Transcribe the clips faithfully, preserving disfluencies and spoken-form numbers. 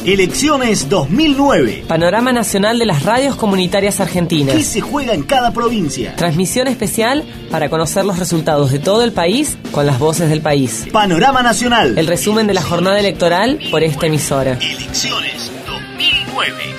Elecciones dos mil nueve. Panorama nacional de las radios comunitarias argentinas. ¿Qué se juega en cada provincia? Transmisión especial para conocer los resultados de todo el país con las voces del país. Panorama nacional. El resumen de la jornada electoral por esta emisora. Elecciones dos mil nueve.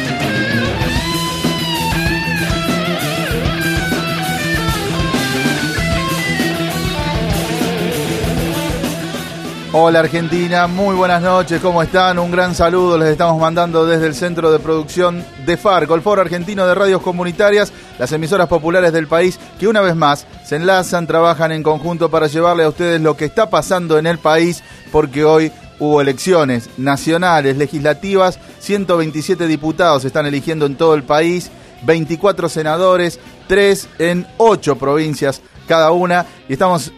Hola Argentina, muy buenas noches, ¿cómo están? Un gran saludo les estamos mandando desde el Centro de Producción de Farco, el Foro Argentino de Radios Comunitarias, las emisoras populares del país que una vez más se enlazan, trabajan en conjunto para llevarle a ustedes lo que está pasando en el país, porque hoy hubo elecciones nacionales, legislativas, ciento veintisiete diputados se están eligiendo en todo el país, veinticuatro senadores, tres en ocho provincias cada una, y estamos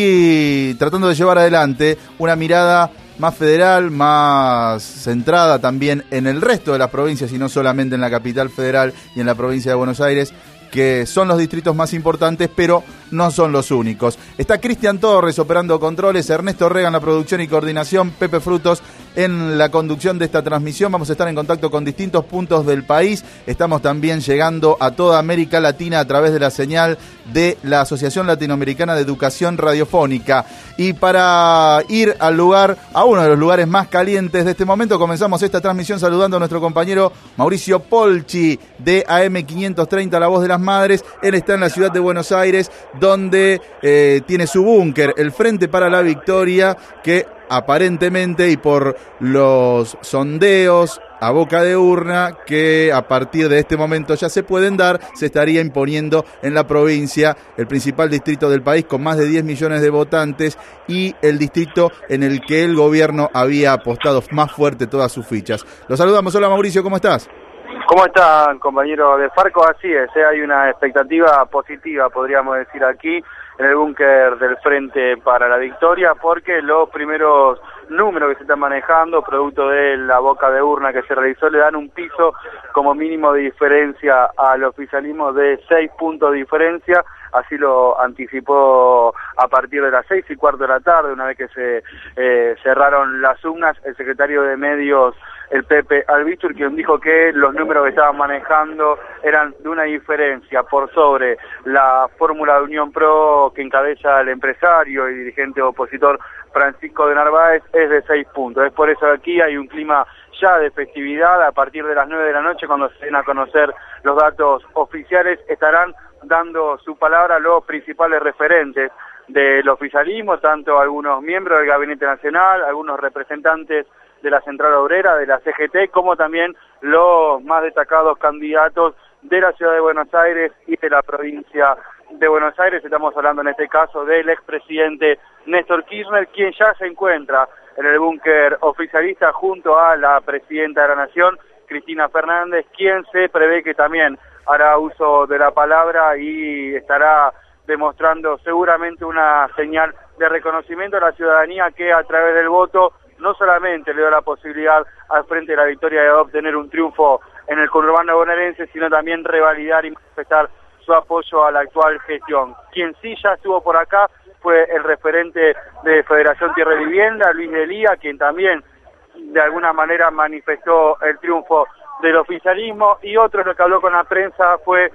aquí tratando de llevar adelante una mirada más federal, más centrada también en el resto de las provincias y no solamente en la capital federal y en la provincia de Buenos Aires, que son los distritos más importantes, pero no son los únicos. Está Cristian Torres operando controles, Ernesto Rega en la producción y coordinación, Pepe Frutos en la conducción de esta transmisión. Vamos a estar en contacto con distintos puntos del país. Estamos también llegando a toda América Latina a través de la señal de la Asociación Latinoamericana de Educación Radiofónica. Y para ir al lugar, a uno de los lugares más calientes de este momento, comenzamos esta transmisión saludando a nuestro compañero Mauricio Polchi de A M quinientos treinta, La Voz de las Madres. Él está en la ciudad de Buenos Aires, donde eh, tiene su búnker, el Frente para la Victoria, que aparentemente y por los sondeos a boca de urna que a partir de este momento ya se pueden dar, se estaría imponiendo en la provincia, el principal distrito del país con más de diez millones de votantes y el distrito en el que el gobierno había apostado más fuerte todas sus fichas. Los saludamos. Hola Mauricio, ¿cómo estás? ¿Cómo están, compañeros de Farco? Así es, ¿eh? Hay una expectativa positiva, podríamos decir aquí, en el búnker del Frente para la Victoria, porque los primeros números que se están manejando, producto de la boca de urna que se realizó, le dan un piso como mínimo de diferencia al oficialismo de seis puntos de diferencia. Así lo anticipó a partir de las seis y cuarto de la tarde, una vez que se eh, cerraron las urnas, el secretario de Medios, el Pepe Albizur, quien dijo que los números que estaban manejando eran de una diferencia por sobre la fórmula de Unión Pro que encabeza el empresario y dirigente opositor Francisco de Narváez, es de seis puntos. Es por eso que aquí hay un clima ya de festividad. A partir de las nueve de la noche, cuando se den a conocer los datos oficiales, estarán dando su palabra los principales referentes del oficialismo, tanto algunos miembros del Gabinete Nacional, algunos representantes de la Central Obrera, de la C G T, como también los más destacados candidatos de la Ciudad de Buenos Aires y de la provincia de Buenos Aires. Estamos hablando en este caso del expresidente Néstor Kirchner, quien ya se encuentra en el búnker oficialista junto a la presidenta de la Nación, Cristina Fernández, quien se prevé que también hará uso de la palabra y estará demostrando seguramente una señal de reconocimiento a la ciudadanía que a través del voto no solamente le da la posibilidad al Frente de la Victoria de obtener un triunfo en el conurbano bonaerense, sino también revalidar y manifestar su apoyo a la actual gestión. Quien sí ya estuvo por acá fue el referente de Federación Tierra y Vivienda, Luis Delía, quien también de alguna manera manifestó el triunfo del oficialismo, y otro lo que habló con la prensa fue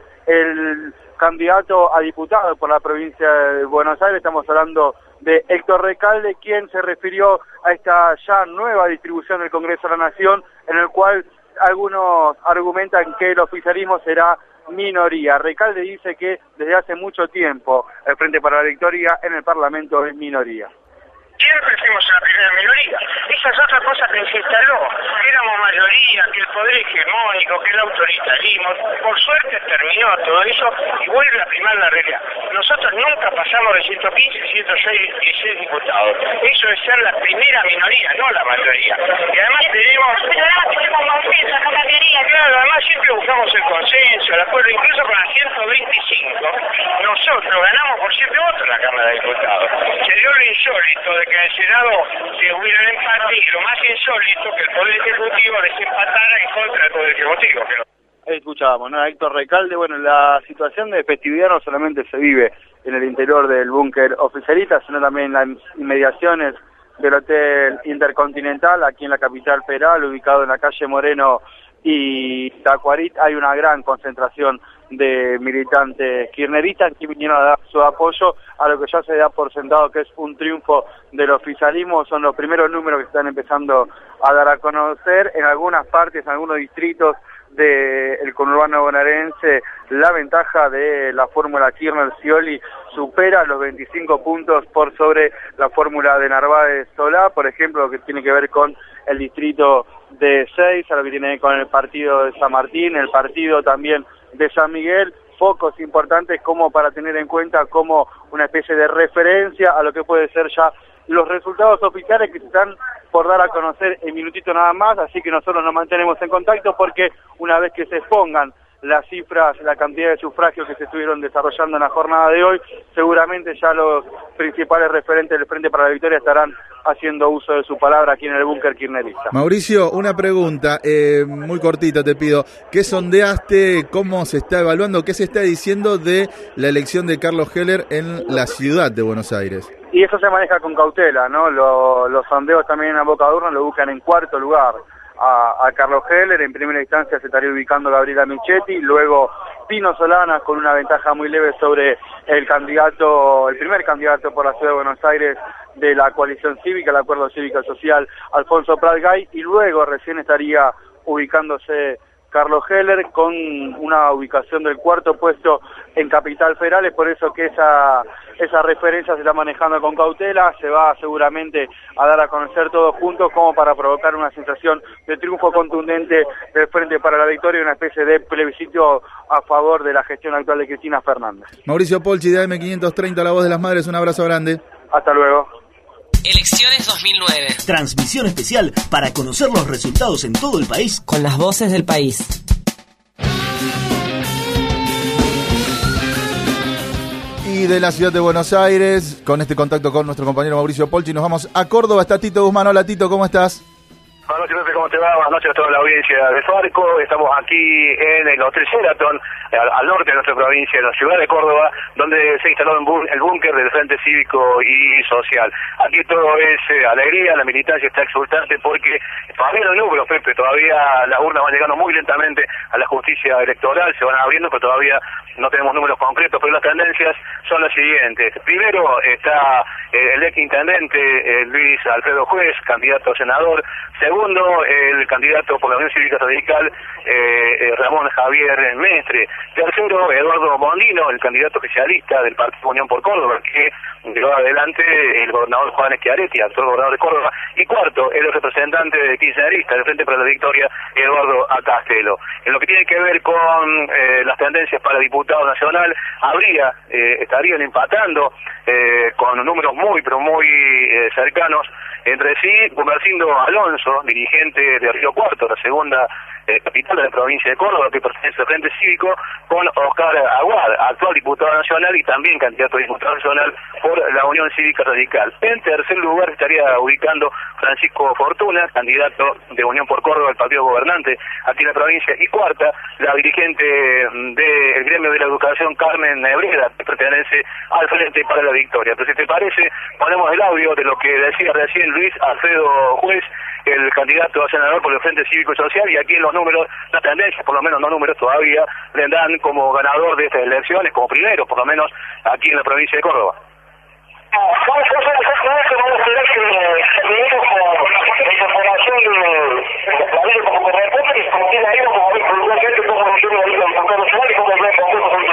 el candidato a diputado por la provincia de Buenos Aires. Estamos hablando de Héctor Recalde, quien se refirió a esta ya nueva distribución del Congreso de la Nación, en el cual algunos argumentan que el oficialismo será minoría. Recalde dice que desde hace mucho tiempo el Frente para la Victoria en el Parlamento es minoría. Siempre fuimos una primera minoría. Esa es otra cosa que se instaló. Éramos mayoría, que el poder hegemónico, que el autoritarismo. Por suerte terminó todo eso y vuelve a primar la realidad. Nosotros nunca pasamos de ciento quince, ciento seis diputados. Eso es ser la primera minoría, no la mayoría. Y además tenemos... Pero además tenemos consenso, no mayoría. Claro, además siempre buscamos el consenso, el acuerdo, incluso con la ciento veinticinco. Nosotros ganamos por siete votos en la Cámara de Diputados. Se dio lo insólito de que en el Senado se hubiera el empate, y lo más insólito que el Poder Ejecutivo desempatara en contra del Poder Ejecutivo. Ahí escuchábamos, ¿no? Héctor Recalde. Bueno, la situación de festividad no solamente se vive en el interior del búnker oficialista, sino también en las inmediaciones del Hotel Intercontinental, aquí en la capital federal, ubicado en la calle Moreno y Tacuarit. Hay una gran concentración de militantes kirchneristas que vinieron a dar su apoyo a lo que ya se da por sentado que es un triunfo del oficialismo. Son los primeros números que se están empezando a dar a conocer en algunas partes, en algunos distritos del conurbano bonaerense. La ventaja de la fórmula Kirchner-Scioli supera los veinticinco puntos por sobre la fórmula de Narváez-Solá, por ejemplo, lo que tiene que ver con el distrito de Seiza, lo que tiene que ver con el partido de San Martín, el partido también de San Miguel, focos importantes como para tener en cuenta como una especie de referencia a lo que puede ser ya los resultados oficiales que se están por dar a conocer en minutito nada más, así que nosotros nos mantenemos en contacto porque una vez que se expongan las cifras, la cantidad de sufragios que se estuvieron desarrollando en la jornada de hoy, seguramente ya los principales referentes del Frente para la Victoria estarán haciendo uso de su palabra aquí en el búnker kirchnerista. Mauricio, una pregunta, eh, muy cortita te pido. ¿Qué sondeaste? ¿Cómo se está evaluando? ¿Qué se está diciendo de la elección de Carlos Heller en la ciudad de Buenos Aires? Y eso se maneja con cautela, ¿no? Lo, los sondeos también en la boca de urna lo buscan en cuarto lugar a, a Carlos Heller. En primera instancia se estaría ubicando Gabriela Michetti, luego Pino Solanas con una ventaja muy leve sobre el candidato, el primer candidato por la ciudad de Buenos Aires de la coalición cívica, el acuerdo cívico social, Alfonso Prat Gay, y luego recién estaría ubicándose Carlos Heller con una ubicación del cuarto puesto en Capital Federal. Es por eso que esa, esa referencia se está manejando con cautela, se va seguramente a dar a conocer todos juntos como para provocar una sensación de triunfo contundente del Frente para la Victoria y una especie de plebiscito a favor de la gestión actual de Cristina Fernández. Mauricio Polchi de A M quinientos treinta, La Voz de las Madres, un abrazo grande. Hasta luego. Elecciones dos mil nueve. Transmisión especial para conocer los resultados en todo el país con las voces del país. Y de la ciudad de Buenos Aires, con este contacto con nuestro compañero Mauricio Polchi, nos vamos a Córdoba. Está Tito Guzmán. Hola Tito, ¿cómo estás? Buenas noches, Pepe, ¿cómo te va? Buenas noches a toda la audiencia de Farco. Estamos aquí en el Hotel Sheraton, al, al norte de nuestra provincia, en la ciudad de Córdoba, donde se instaló el búnker del Frente Cívico y Social. Aquí todo es eh, alegría, la militancia está exultante porque todavía no hay números, Pepe, todavía las urnas van llegando muy lentamente a la justicia electoral, se van abriendo, pero todavía no tenemos números concretos, pero las tendencias son las siguientes. Primero está eh, el ex intendente eh, Luis Alfredo Juez, candidato a senador. Segundo, el candidato por la Unión Cívica Radical, eh, eh, Ramón Javier Mestre. Tercero, Eduardo Mondino, el candidato oficialista del Partido Unión por Córdoba, que llevó adelante el gobernador Juan Schiaretti, actual gobernador de Córdoba. Y cuarto, el representante de kirchnerista del Frente para la Victoria, Eduardo Acastelo. En lo que tiene que ver con eh, las tendencias para diputado nacional, habría, eh, estarían empatando eh, con números muy, pero muy eh, cercanos entre sí, Gumercindo Alonso, dirigente de Río Cuarto, la segunda eh, capital de la provincia de Córdoba, que pertenece al Frente Cívico, con Oscar Aguad, actual diputado nacional y también candidato a diputado nacional por la Unión Cívica Radical. En tercer lugar estaría ubicando Francisco Fortuna, candidato de Unión por Córdoba, el partido gobernante aquí en la provincia. Y cuarta, la dirigente del gremio de la educación, Carmen Nebreda, que pertenece al Frente para la Victoria. Entonces, si te parece, ponemos el audio de lo que decía recién Luis Alfredo Juez, el candidato a senador por el Frente Cívico y Social, y aquí en los números, las tendencias, por lo menos no números todavía, le dan como ganador de estas elecciones, como primero, por lo menos aquí en la provincia de Córdoba. Vamos a hacer exactamente, vamos a tener que terminemos con la información de la ley como corresponde, y como tiene ahí, vamos a ver puntualmente cómo funciona la ley del Banco Nacional y cómo es el Consejo de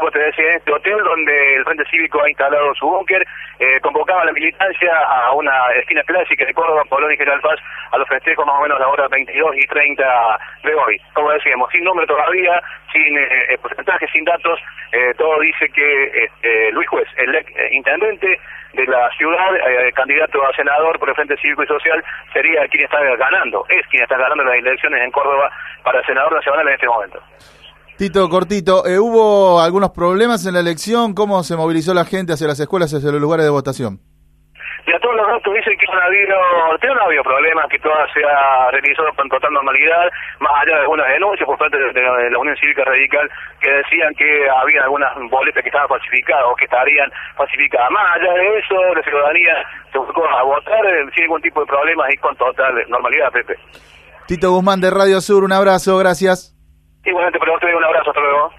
como te decía, en este hotel donde el Frente Cívico ha instalado su búnker, eh, convocaba a la militancia a una esquina clásica de Córdoba, Polón y General Paz, a los festejos más o menos a la hora veintidós y treinta de hoy. Como decíamos, sin nombre todavía, sin eh, porcentajes, sin datos, eh, todo dice que eh, Luis Juez, el ex intendente de la ciudad, eh, candidato a senador por el Frente Cívico y Social, sería quien está ganando, es quien está ganando las elecciones en Córdoba para senador nacional en este momento. Tito, cortito, eh, ¿hubo algunos problemas en la elección? ¿Cómo se movilizó la gente hacia las escuelas, hacia los lugares de votación? Ya todos los datos dicen que no ha habido, que no ha habido problemas, que todo se ha realizado con total normalidad, más allá de algunas denuncias por parte de, de la Unión Cívica Radical que decían que había algunas boletas que estaban falsificadas o que estarían falsificadas. Más allá de eso, la ciudadanía se buscó a votar eh, sin ningún tipo de problemas y con total normalidad, Pepe. Tito Guzmán de Radio Sur, un abrazo, gracias. Igualmente para ustedes, un abrazo, hasta luego.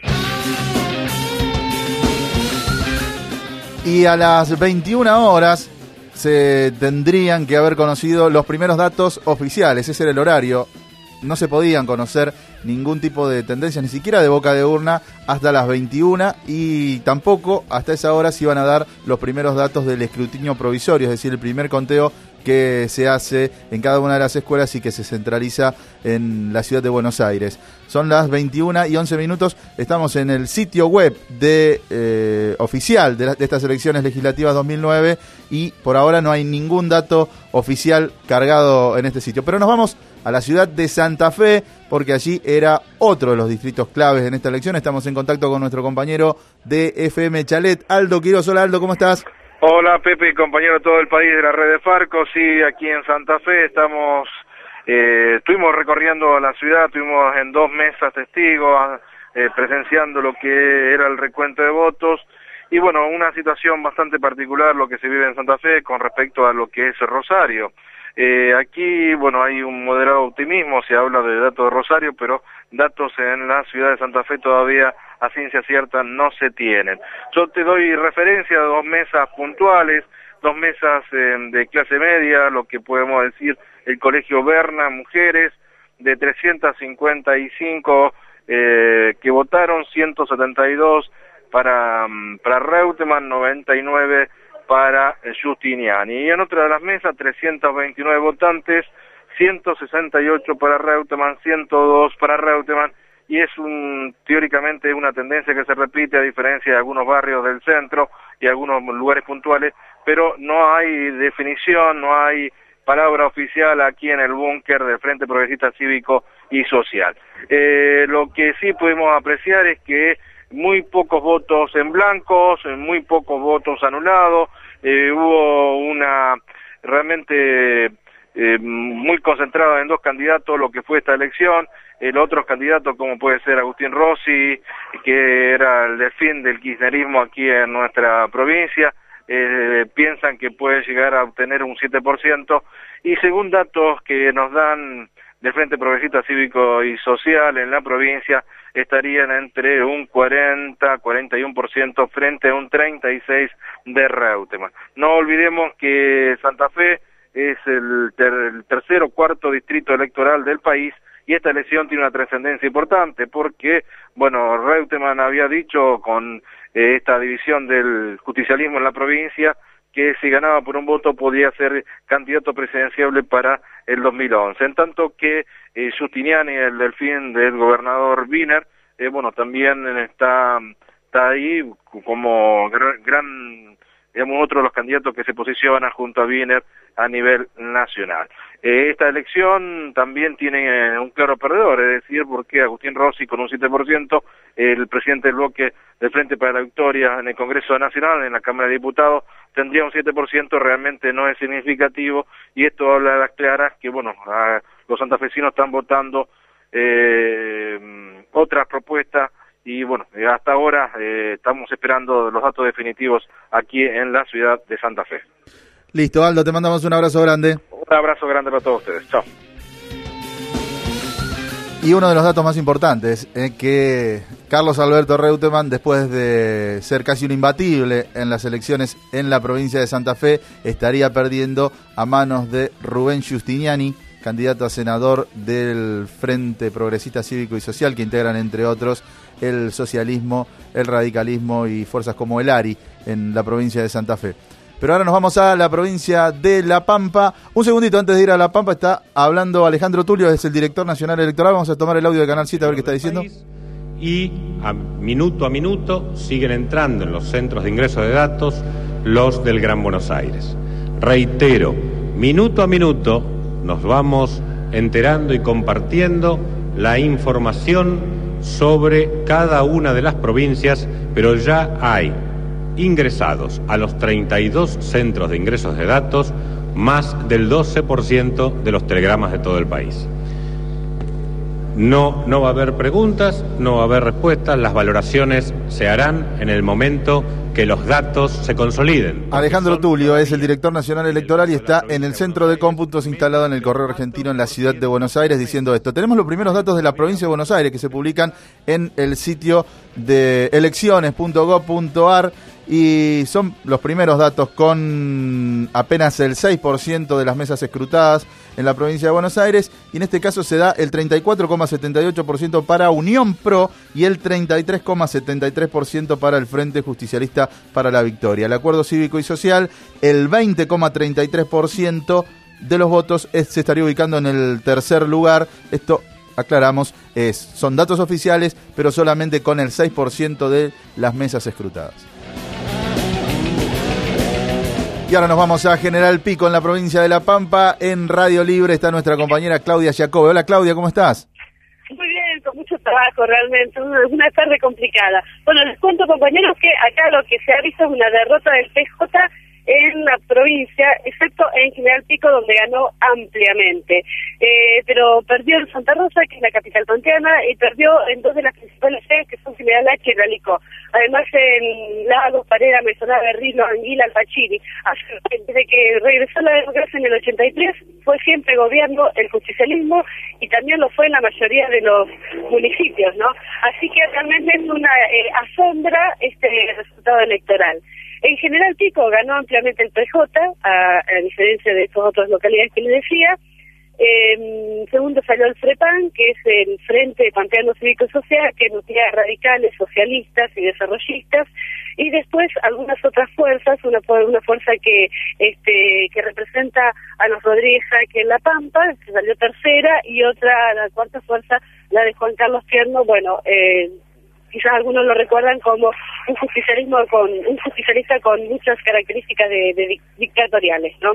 Y a las veintiuna horas se tendrían que haber conocido los primeros datos oficiales, ese era el horario. No se podían conocer ningún tipo de tendencia, ni siquiera de boca de urna, hasta las veintiuna, y tampoco hasta esa hora se iban a dar los primeros datos del escrutinio provisorio, es decir, el primer conteo que se hace en cada una de las escuelas y que se centraliza en la ciudad de Buenos Aires. Son las veintiuna y once minutos, estamos en el sitio web de eh, oficial de, la, de estas elecciones legislativas dos mil nueve y por ahora no hay ningún dato oficial cargado en este sitio. Pero nos vamos a la ciudad de Santa Fe, porque allí era otro de los distritos claves en esta elección. Estamos en contacto con nuestro compañero de F M Chalet, Aldo Quiroz. Hola Aldo, ¿cómo estás? Hola Pepe, compañero de todo el país de la red de Farco. Sí, aquí en Santa Fe estamos, eh, estuvimos recorriendo la ciudad, estuvimos en dos mesas testigos, eh, presenciando lo que era el recuento de votos. Y bueno, una situación bastante particular lo que se vive en Santa Fe con respecto a lo que es Rosario. Eh, aquí, bueno, hay un moderado optimismo, se habla de datos de Rosario, pero datos en la ciudad de Santa Fe todavía a ciencia cierta no se tienen. Yo te doy referencia a dos mesas puntuales, dos mesas eh, de clase media, lo que podemos decir el Colegio Berna, mujeres, de trescientos cincuenta y cinco eh, que votaron, ciento setenta y dos para, para Reutemann, noventa y nueve para Giustiniani. Y en otra de las mesas, trescientos veintinueve votantes, ciento sesenta y ocho para Reutemann, ciento dos para Reutemann, y es un teóricamente una tendencia que se repite a diferencia de algunos barrios del centro y algunos lugares puntuales, pero no hay definición, no hay palabra oficial aquí en el búnker del Frente Progresista Cívico y Social. Eh, lo que sí podemos apreciar es que muy pocos votos en blancos, muy pocos votos anulados, eh, hubo una realmente eh, muy concentrada en dos candidatos lo que fue esta elección. El otro candidato, como puede ser Agustín Rossi, que era el delfín del kirchnerismo aquí en nuestra provincia, eh, piensan que puede llegar a obtener un siete por ciento, y según datos que nos dan del Frente Progresista Cívico y Social en la provincia, estarían entre un cuarenta, cuarenta y uno por ciento frente a un treinta y seis por ciento de Reutemann. No olvidemos que Santa Fe es el, ter, el tercer o cuarto distrito electoral del país, y esta elección tiene una trascendencia importante porque, bueno, Reutemann había dicho con eh, esta división del justicialismo en la provincia que si ganaba por un voto podía ser candidato presidenciable para el dos mil once. En tanto que eh, Giustiniani, el delfín del gobernador Wiener, eh, bueno, también está, está ahí como gran, gran, digamos, otro de los candidatos que se posiciona junto a Wiener a nivel nacional. Eh, esta elección también tiene eh, un claro perdedor, es decir, porque Agustín Rossi con un siete por ciento, el presidente del bloque del Frente para la Victoria en el Congreso Nacional, en la Cámara de Diputados, tendría un siete por ciento, realmente no es significativo, y esto habla a las claras que, bueno, a, los santafesinos están votando eh, otras propuestas, y bueno, hasta ahora eh, estamos esperando los datos definitivos aquí en la ciudad de Santa Fe. Listo, Aldo, te mandamos un abrazo grande. Un abrazo grande para todos ustedes. Chao. Y uno de los datos más importantes es que Carlos Alberto Reutemann, después de ser casi un imbatible en las elecciones en la provincia de Santa Fe, estaría perdiendo a manos de Rubén Giustiniani, candidato a senador del Frente Progresista Cívico y Social, que integran, entre otros, el socialismo, el radicalismo y fuerzas como el A R I en la provincia de Santa Fe. Pero ahora nos vamos a la provincia de La Pampa. Un segundito antes de ir a La Pampa está hablando Alejandro Tulio, es el director nacional electoral. Vamos a tomar el audio de Canal siete a ver qué está diciendo. Y a minuto a minuto siguen entrando en los centros de ingreso de datos los del Gran Buenos Aires. Reitero, minuto a minuto nos vamos enterando y compartiendo la información sobre cada una de las provincias, pero ya hay ingresados a los treinta y dos centros de ingresos de datos más del doce por ciento de los telegramas de todo el país. No, no va a haber preguntas, no va a haber respuestas, las valoraciones se harán en el momento que los datos se consoliden. Alejandro Tulio es el director nacional electoral y está en el centro de cómputos instalado en el Correo Argentino en la ciudad de Buenos Aires diciendo esto. Tenemos los primeros datos de la provincia de Buenos Aires que se publican en el sitio de elecciones punto gob punto ar y son los primeros datos con apenas el seis por ciento de las mesas escrutadas en la provincia de Buenos Aires, y en este caso se da el treinta y cuatro coma setenta y ocho por ciento para Unión Pro y el treinta y tres coma setenta y tres por ciento para el Frente Justicialista para la Victoria. El Acuerdo Cívico y Social, el veinte coma treinta y tres por ciento de los votos es, se estaría ubicando en el tercer lugar. Esto, aclaramos, es, son datos oficiales, pero solamente con el seis por ciento de las mesas escrutadas. Y ahora nos vamos a General Pico, en la provincia de La Pampa. En Radio Libre está nuestra compañera Claudia Giacobbe. Hola Claudia, ¿cómo estás? Muy bien, con mucho trabajo realmente, una, una tarde complicada. Bueno, les cuento, compañeros, que acá lo que se ha visto es una derrota del P J en la provincia, excepto en General Pico, donde ganó ampliamente. Eh, pero perdió en Santa Rosa, que es la capital pampeana, y perdió en dos de las principales sedes, que son General H y Realicó. Además, en Lagos, Parera, Mesonada, Berrino, Anguila, Alpachiri. Desde que regresó la democracia en el ochenta y tres, fue siempre gobierno el justicialismo, y también lo fue en la mayoría de los municipios, ¿no? Así que realmente es una eh, asombra este resultado electoral. En General Pico ganó ampliamente el P J, a, a diferencia de estas otras localidades que les decía. Eh, segundo salió el FREPAN, que es el Frente Pampeano Cívico y Social, que nuclea radicales, socialistas y desarrollistas, y después algunas otras fuerzas, una una fuerza que este que representa a los Rodríguez aquí en La Pampa, que salió tercera, y otra, la cuarta fuerza, la de Juan Carlos Tierno, bueno, eh, quizás algunos lo recuerdan como un justicialismo con un justicialista con muchas características de, de dictatoriales, ¿no?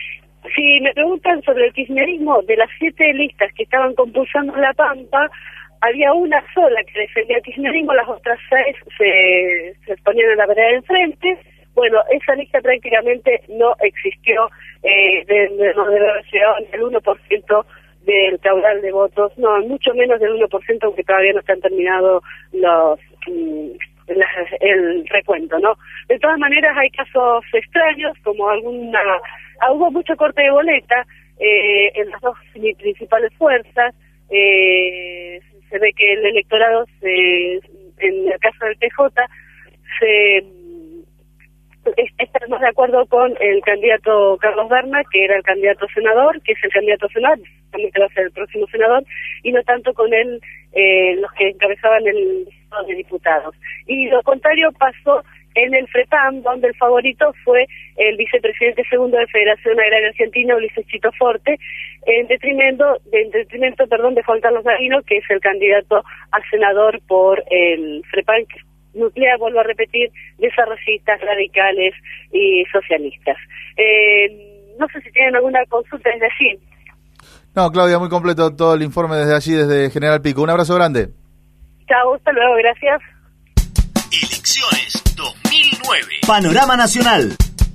Si me preguntan sobre el kirchnerismo, de las siete listas que estaban compulsando La Pampa, había una sola que defendía el kirchnerismo, las otras seis se, se ponían en la vereda del frente. Bueno, esa lista prácticamente no existió, eh, de, de, no debe haber llegado ni el uno por ciento del caudal de votos, no, mucho menos del uno por ciento, aunque todavía no están terminados los mm, la, el recuento, ¿no? De todas maneras, hay casos extraños, como alguna... Ah, hubo mucho corte de boleta eh, en las dos principales fuerzas. Eh, se ve que el electorado, se, en el caso del P J, se está más de acuerdo con el candidato Carlos Berna, que era el candidato senador, que es el candidato senador, también que va a ser el próximo senador, y no tanto con él, eh, los que encabezaban el listado de diputados. Y lo contrario pasó en el FREPAM, donde el favorito fue el vicepresidente segundo de Federación Agraria Argentina, Ulises Chito Forte, en detrimento, en detrimento perdón, de Juan Carlos Davino, que es el candidato a senador por el FREPAM, que nuclea, vuelvo a repetir, desarrollistas, radicales y socialistas. Eh, no sé si tienen alguna consulta desde allí. No, Claudia, muy completo todo el informe desde allí, desde General Pico. Un abrazo grande. Chao, hasta luego, gracias. Elecciones dos mil nueve. Panorama Nacional.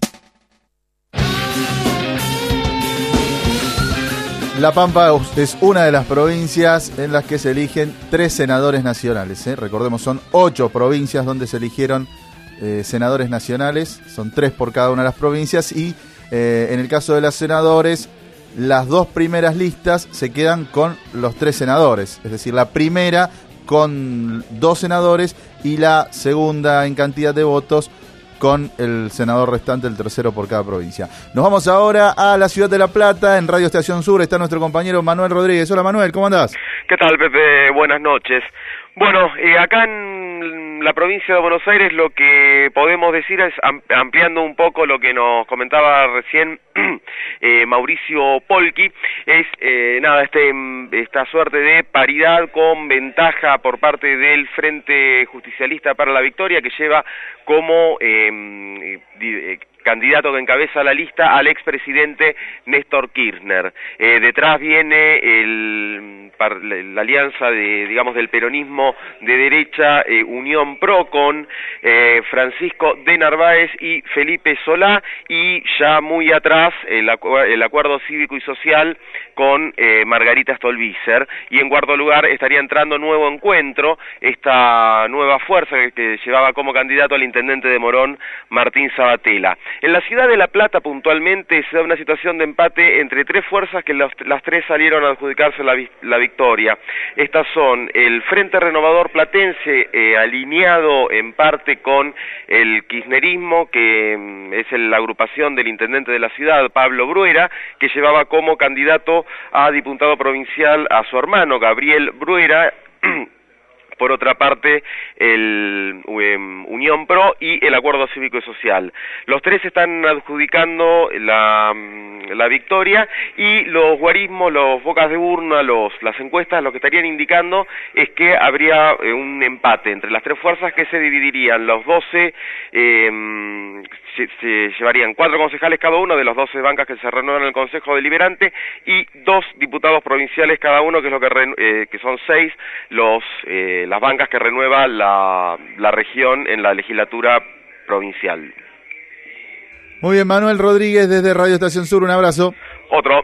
La Pampa es una de las provincias en las que se eligen tres senadores nacionales, ¿eh? Recordemos, son ocho provincias donde se eligieron eh, senadores nacionales, son tres por cada una de las provincias, y eh, en el caso de los senadores, las dos primeras listas se quedan con los tres senadores, es decir, la primera con dos senadores y la segunda en cantidad de votos con el senador restante, el tercero por cada provincia. Nos vamos ahora a la ciudad de La Plata. En Radio Estación Sur está nuestro compañero Manuel Rodríguez. Hola Manuel, ¿cómo andás? ¿Qué tal, Pepe? Buenas noches. Bueno, eh, acá en la provincia de Buenos Aires lo que podemos decir es, ampliando un poco lo que nos comentaba recién eh, Mauricio Polki, es eh, nada este esta suerte de paridad con ventaja por parte del Frente Justicialista para la Victoria, que lleva como eh, eh, candidato que encabeza la lista al expresidente Néstor Kirchner. Eh, detrás viene el, la alianza de, digamos, del peronismo de derecha, eh, Unión Pro, con eh, Francisco de Narváez y Felipe Solá, y ya muy atrás el, acu el acuerdo cívico y social con eh, Margarita Stolbizer, y en cuarto lugar estaría entrando Nuevo Encuentro, esta nueva fuerza que, que llevaba como candidato al intendente de Morón, Martín Sabatella. En la ciudad de La Plata puntualmente se da una situación de empate entre tres fuerzas que los, las tres salieron a adjudicarse la, la victoria. Estas son el Frente Renovador Platense, eh, alineado en parte con el kirchnerismo, que mm, es la agrupación del intendente de la ciudad, Pablo Bruera, que llevaba como candidato a diputado provincial a su hermano, Gabriel Bruera. Por otra parte, el um, Unión Pro y el Acuerdo Cívico y Social. Los tres están adjudicando la, la victoria, y los guarismos, los bocas de urna, los, las encuestas, lo que estarían indicando es que habría eh, un empate entre las tres fuerzas, que se dividirían. Los doce eh, se, se llevarían cuatro concejales cada uno de los doce bancas que se renuevan en el Consejo Deliberante, y dos diputados provinciales cada uno, que es lo que, re, eh, que son seis los eh, las bancas que renueva la, la región en la legislatura provincial. Muy bien, Manuel Rodríguez desde Radio Estación Sur, un abrazo. Otro.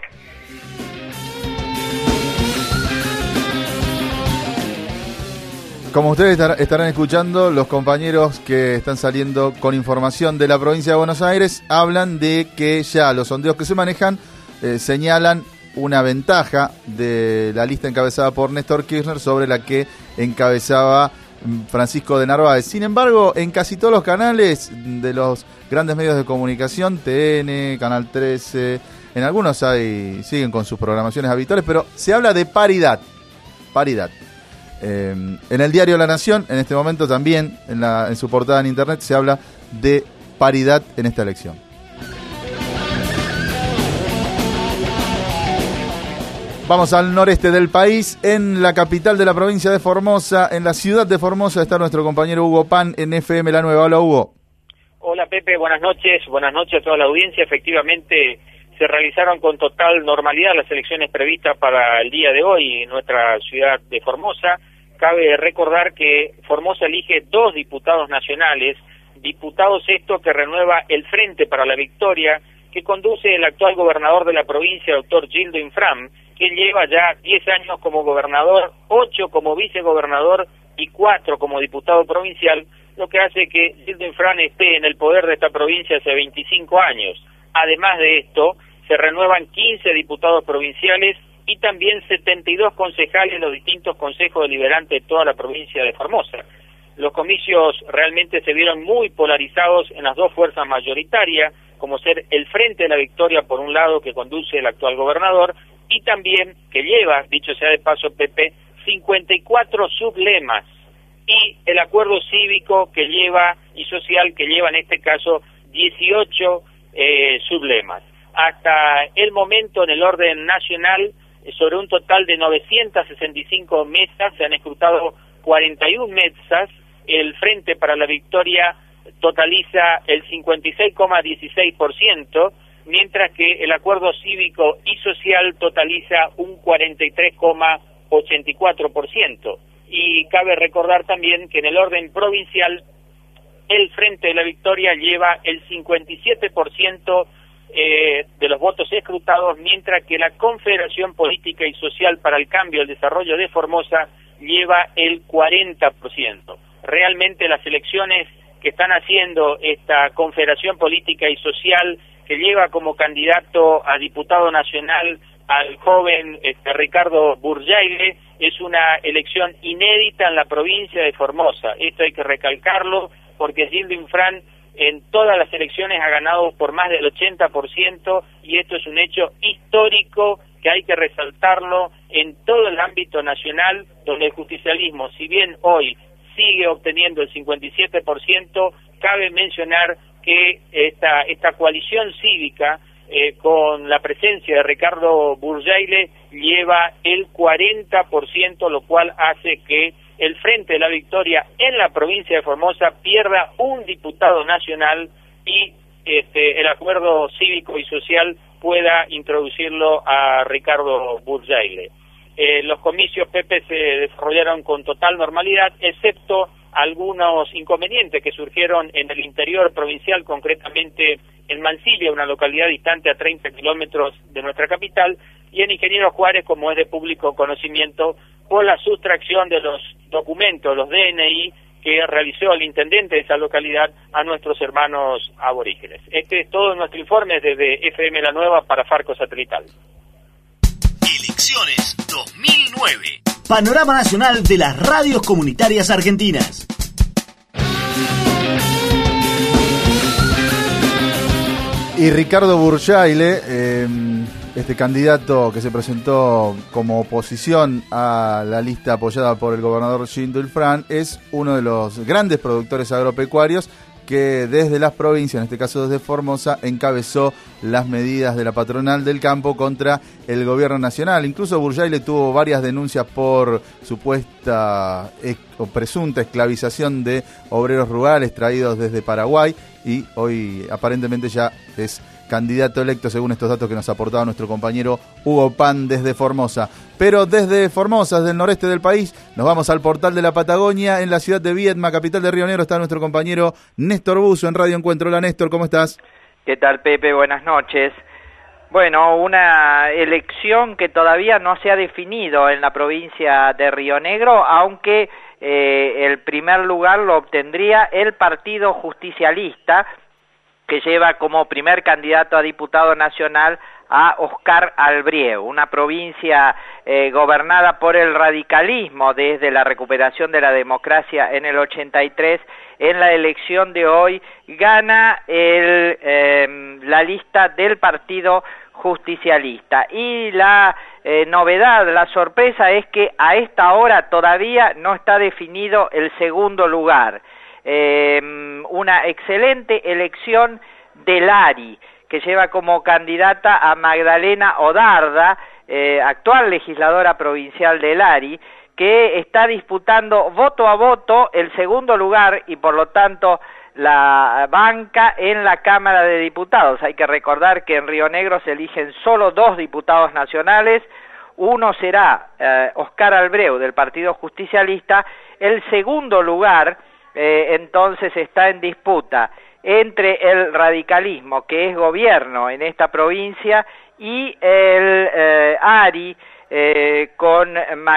Como ustedes estarán escuchando, los compañeros que están saliendo con información de la provincia de Buenos Aires hablan de que ya los sondeos que se manejan eh, señalan una ventaja de la lista encabezada por Néstor Kirchner sobre la que encabezaba Francisco de Narváez. Sin embargo, en casi todos los canales de los grandes medios de comunicación, T N, Canal trece, en algunos hay siguen con sus programaciones habituales, pero se habla de paridad. Paridad. Eh, en el diario La Nación, en este momento también, en, la, en su portada en internet, se habla de paridad en esta elección. Vamos al noreste del país, en la capital de la provincia de Formosa, en la ciudad de Formosa, está nuestro compañero Hugo Pan en F M La Nueva. Hola, Hugo. Hola, Pepe, buenas noches. Buenas noches a toda la audiencia. Efectivamente, se realizaron con total normalidad las elecciones previstas para el día de hoy en nuestra ciudad de Formosa. Cabe recordar que Formosa elige dos diputados nacionales, diputados estos que renueva el Frente para la Victoria, que conduce el actual gobernador de la provincia, doctor Gildo Infran, que lleva ya diez años como gobernador, ocho como vicegobernador y cuatro como diputado provincial, lo que hace que Gildo Infran esté en el poder de esta provincia hace veinticinco años. Además de esto, se renuevan quince diputados provinciales y también setenta y dos concejales en los distintos consejos deliberantes de toda la provincia de Formosa. Los comicios realmente se vieron muy polarizados en las dos fuerzas mayoritarias, como ser el Frente de la Victoria por un lado, que conduce el actual gobernador, y también que lleva, dicho sea de paso, Pepe, cincuenta y cuatro sublemas, y el acuerdo cívico que lleva y social que lleva en este caso dieciocho eh, sublemas. Hasta el momento, en el orden nacional, sobre un total de novecientas sesenta y cinco mesas, se han escrutado cuarenta y una mesas. El Frente para la Victoria totaliza el cincuenta y seis coma dieciséis por ciento, mientras que el acuerdo cívico y social totaliza un cuarenta y tres coma ochenta y cuatro por ciento. Y cabe recordar también que en el orden provincial, el Frente de la Victoria lleva el cincuenta y siete por ciento eh, de los votos escrutados, mientras que la Confederación Política y Social para el Cambio y el Desarrollo de Formosa lleva el cuarenta por ciento. Realmente las elecciones que están haciendo esta Confederación Política y Social, que lleva como candidato a diputado nacional al joven este, Ricardo Burjaile, es una elección inédita en la provincia de Formosa. Esto hay que recalcarlo, porque Gildo Infran en todas las elecciones ha ganado por más del ochenta por ciento, y esto es un hecho histórico que hay que resaltarlo en todo el ámbito nacional, donde el justicialismo, si bien hoy sigue obteniendo el cincuenta y siete por ciento, cabe mencionar que esta, esta coalición cívica, eh, con la presencia de Ricardo Burjaile, lleva el cuarenta por ciento, lo cual hace que el Frente de la Victoria en la provincia de Formosa pierda un diputado nacional y este, el acuerdo cívico y social pueda introducirlo a Ricardo Burjaile. Eh, los comicios, Pepe, se desarrollaron con total normalidad, excepto algunos inconvenientes que surgieron en el interior provincial, concretamente en Mansilla, una localidad distante a treinta kilómetros de nuestra capital, y en Ingeniero Juárez, como es de público conocimiento, por la sustracción de los documentos, los D N I, que realizó el intendente de esa localidad a nuestros hermanos aborígenes. Este es todo nuestro informe desde F M La Nueva para Farco Satelital. Elecciones dos mil nueve. Panorama nacional de las radios comunitarias argentinas. Y Ricardo Burjaile, eh, este candidato que se presentó como oposición a la lista apoyada por el gobernador Jean Dulfran, es uno de los grandes productores agropecuarios que desde las provincias, en este caso desde Formosa, encabezó las medidas de la patronal del campo contra el gobierno nacional. Incluso Burjaile tuvo varias denuncias por supuesta o presunta esclavización de obreros rurales traídos desde Paraguay, y hoy aparentemente ya es candidato electo según estos datos que nos aportaba nuestro compañero Hugo Pan desde Formosa. Pero desde Formosa, desde el noreste del país, nos vamos al portal de la Patagonia. En la ciudad de Viedma, capital de Río Negro, está nuestro compañero Néstor Buzo en Radio Encuentro. Hola Néstor, ¿cómo estás? ¿Qué tal, Pepe? Buenas noches. Bueno, una elección que todavía no se ha definido en la provincia de Río Negro, aunque eh, el primer lugar lo obtendría el Partido Justicialista, que lleva como primer candidato a diputado nacional a Oscar Albrieu, una provincia eh, gobernada por el radicalismo desde la recuperación de la democracia en el ochenta y tres. En la elección de hoy gana el, eh, la lista del Partido Justicialista, y la eh, novedad, la sorpresa es que a esta hora todavía no está definido el segundo lugar. Eh, una excelente elección de Lari, que lleva como candidata a Magdalena Odarda, eh, actual legisladora provincial de Lari, que está disputando voto a voto el segundo lugar y por lo tanto la banca en la Cámara de Diputados. Hay que recordar que en Río Negro se eligen solo dos diputados nacionales. Uno será eh, Oscar Albrieu del Partido Justicialista. El segundo lugar eh, entonces está en disputa entre el radicalismo, que es gobierno en esta provincia, y el eh, ARI eh, con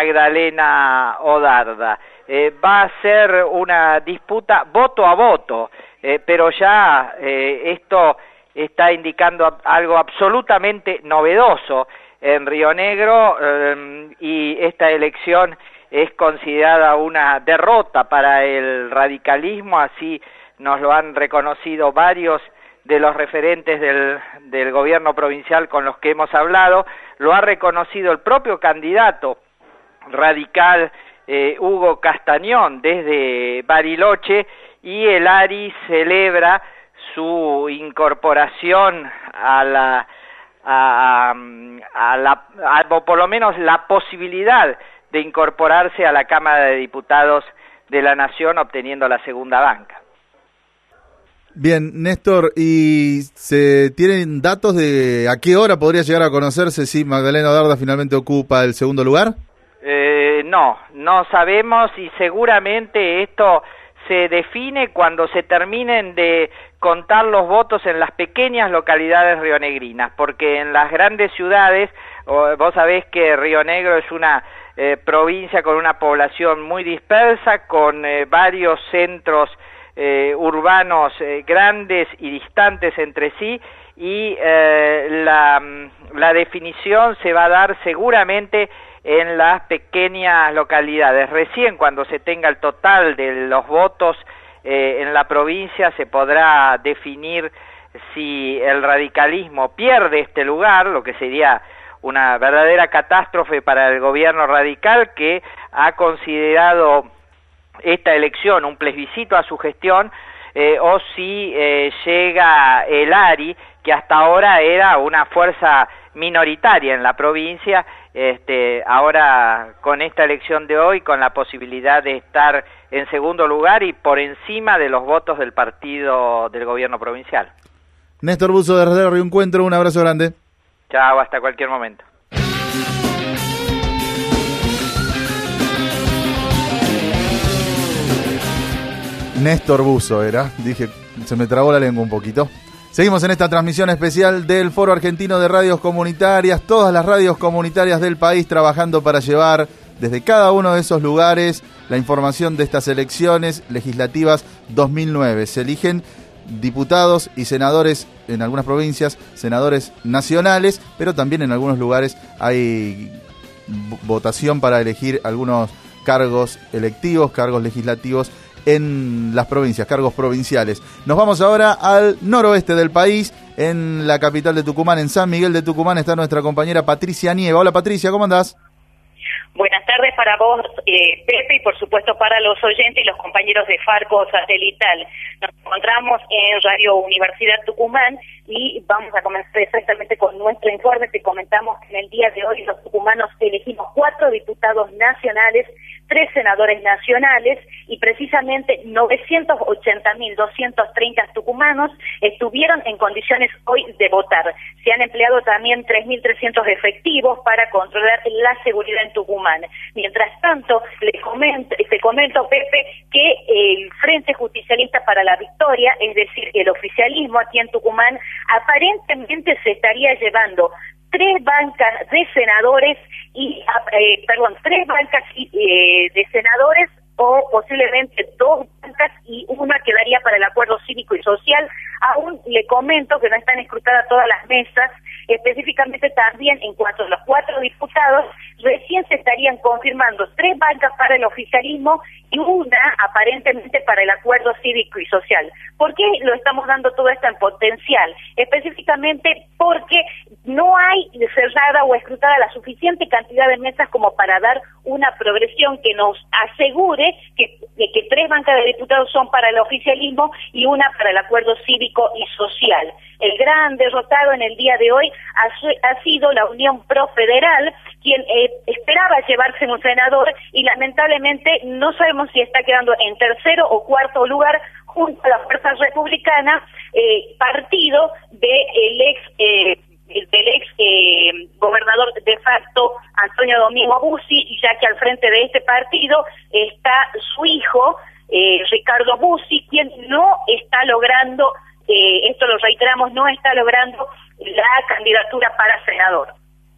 Magdalena Odarda. Eh, va a ser una disputa voto a voto, eh, pero ya eh, esto está indicando algo absolutamente novedoso en Río Negro, eh, y esta elección es considerada una derrota para el radicalismo, así nos lo han reconocido varios de los referentes del, del gobierno provincial con los que hemos hablado. Lo ha reconocido el propio candidato radical eh, Hugo Castañón desde Bariloche, y el ARI celebra su incorporación a la, a, a la a, o por lo menos la posibilidad de incorporarse a la Cámara de Diputados de la Nación, obteniendo la segunda banca. Bien, Néstor, ¿y se tienen datos de a qué hora podría llegar a conocerse si Magdalena Odarda finalmente ocupa el segundo lugar? Eh, no, no sabemos, y seguramente esto se define cuando se terminen de contar los votos en las pequeñas localidades rionegrinas, porque en las grandes ciudades, vos sabés que Río Negro es una eh, provincia con una población muy dispersa, con eh, varios centros Eh, urbanos eh, grandes y distantes entre sí, y eh, la, la definición se va a dar seguramente en las pequeñas localidades. Recién cuando se tenga el total de los votos eh, en la provincia se podrá definir si el radicalismo pierde este lugar, lo que sería una verdadera catástrofe para el gobierno radical, que ha considerado esta elección un plebiscito a su gestión, eh, o si eh, llega el A R I, que hasta ahora era una fuerza minoritaria en la provincia, este, ahora con esta elección de hoy, con la posibilidad de estar en segundo lugar y por encima de los votos del partido del gobierno provincial. Néstor Buzo de Radio Reencuentro, un abrazo grande. Chao, hasta cualquier momento. Néstor Buzo era, dije, se me trabó la lengua un poquito. Seguimos en esta transmisión especial del Foro Argentino de Radios Comunitarias, todas las radios comunitarias del país trabajando para llevar desde cada uno de esos lugares la información de estas elecciones legislativas dos mil nueve. Se eligen diputados y senadores en algunas provincias, senadores nacionales, pero también en algunos lugares hay votación para elegir algunos cargos electivos, cargos legislativos en las provincias, cargos provinciales. Nos vamos ahora al noroeste del país, en la capital de Tucumán, en San Miguel de Tucumán, está nuestra compañera Patricia Nieva. Hola Patricia, ¿cómo andás? Buenas tardes para vos, eh, Pepe, y por supuesto para los oyentes y los compañeros de Farco Satelital. Nos encontramos en Radio Universidad Tucumán y vamos a comenzar exactamente con nuestro informe. Te comentamos que en el día de hoy los tucumanos elegimos cuatro diputados nacionales, tres senadores nacionales y precisamente novecientos ochenta mil doscientos treinta tucumanos estuvieron en condiciones hoy de votar. Se han empleado también tres mil trescientos efectivos para controlar la seguridad en Tucumán. Mientras tanto, le comento, te comento, Pepe, que el Frente Justicialista para la Victoria, es decir, el oficialismo aquí en Tucumán, aparentemente se estaría llevando tres bancas de senadores y, eh, perdón, tres bancas eh, de senadores o posiblemente dos bancas y una quedaría para el acuerdo cívico y social. Aún le comento que no están escrutadas todas las mesas, específicamente también en cuanto a los cuatro diputados, recién se estarían confirmando tres bancas para el oficialismo y una aparentemente para el acuerdo cívico y social. ¿Por qué lo estamos dando todo esto en potencial? Específicamente porque no hay cerrada o escrutada la suficiente cantidad de mesas como para dar una progresión que nos asegure que, de que tres bancas de diputados son para el oficialismo y una para el acuerdo cívico y social. El gran derrotado en el día de hoy ha, ha sido la Unión Pro Federal, quien eh, esperaba llevarse un senador y lamentablemente no sabemos si está quedando en tercero o cuarto lugar junto a la Fuerza Republicana, eh, partido del ex eh, del ex eh, gobernador de facto Antonio Domingo Bussi, y ya que al frente de este partido está su hijo eh, Ricardo Bussi, quien no está logrando, eh, esto lo reiteramos, no está logrando la candidatura para senador.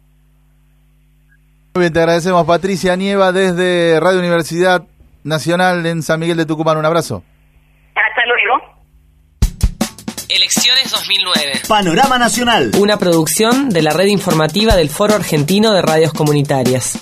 Muy bien, te agradecemos Patricia Nieva desde Radio Universidad Nacional en San Miguel de Tucumán. Un abrazo. Hasta luego. Elecciones dos mil nueve. Panorama Nacional. Una producción de la red informativa del Foro Argentino de Radios Comunitarias.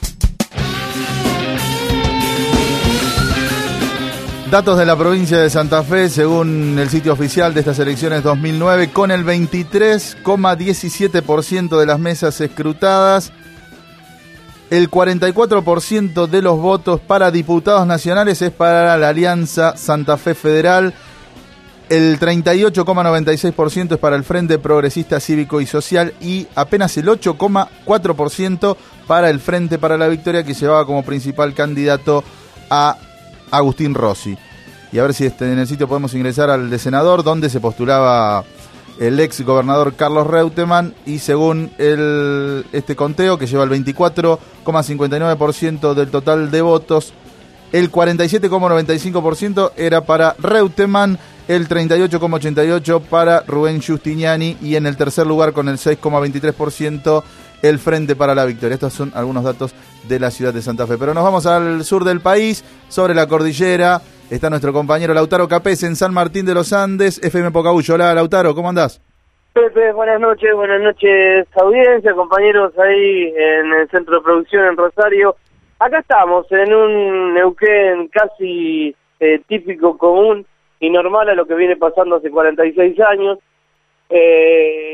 Datos de la provincia de Santa Fe, según el sitio oficial de estas elecciones dos mil nueve, con el veintitrés coma diecisiete por ciento de las mesas escrutadas, el cuarenta y cuatro por ciento de los votos para diputados nacionales es para la Alianza Santa Fe Federal, el treinta y ocho coma noventa y seis por ciento es para el Frente Progresista Cívico y Social y apenas el ocho coma cuatro por ciento para el Frente para la Victoria, que llevaba como principal candidato a Agustín Rossi. Y a ver si este, en el sitio podemos ingresar al de senador, donde se postulaba el ex gobernador Carlos Reutemann, y según el, este conteo, que lleva el veinticuatro coma cincuenta y nueve por ciento del total de votos, el cuarenta y siete coma noventa y cinco por ciento era para Reutemann, el treinta y ocho coma ochenta y ocho por ciento para Rubén Giustiniani, y en el tercer lugar con el seis coma veintitrés por ciento el Frente para la Victoria. Estos son algunos datos de la ciudad de Santa Fe. Pero nos vamos al sur del país, sobre la cordillera. Está nuestro compañero Lautaro Capés en San Martín de los Andes, F M Pocahuyo. Hola Lautaro, ¿cómo andás? Pepe, buenas noches, buenas noches audiencia, compañeros ahí en el centro de producción en Rosario. Acá estamos en un Neuquén casi eh, típico, común y normal a lo que viene pasando hace cuarenta y seis años. Eh,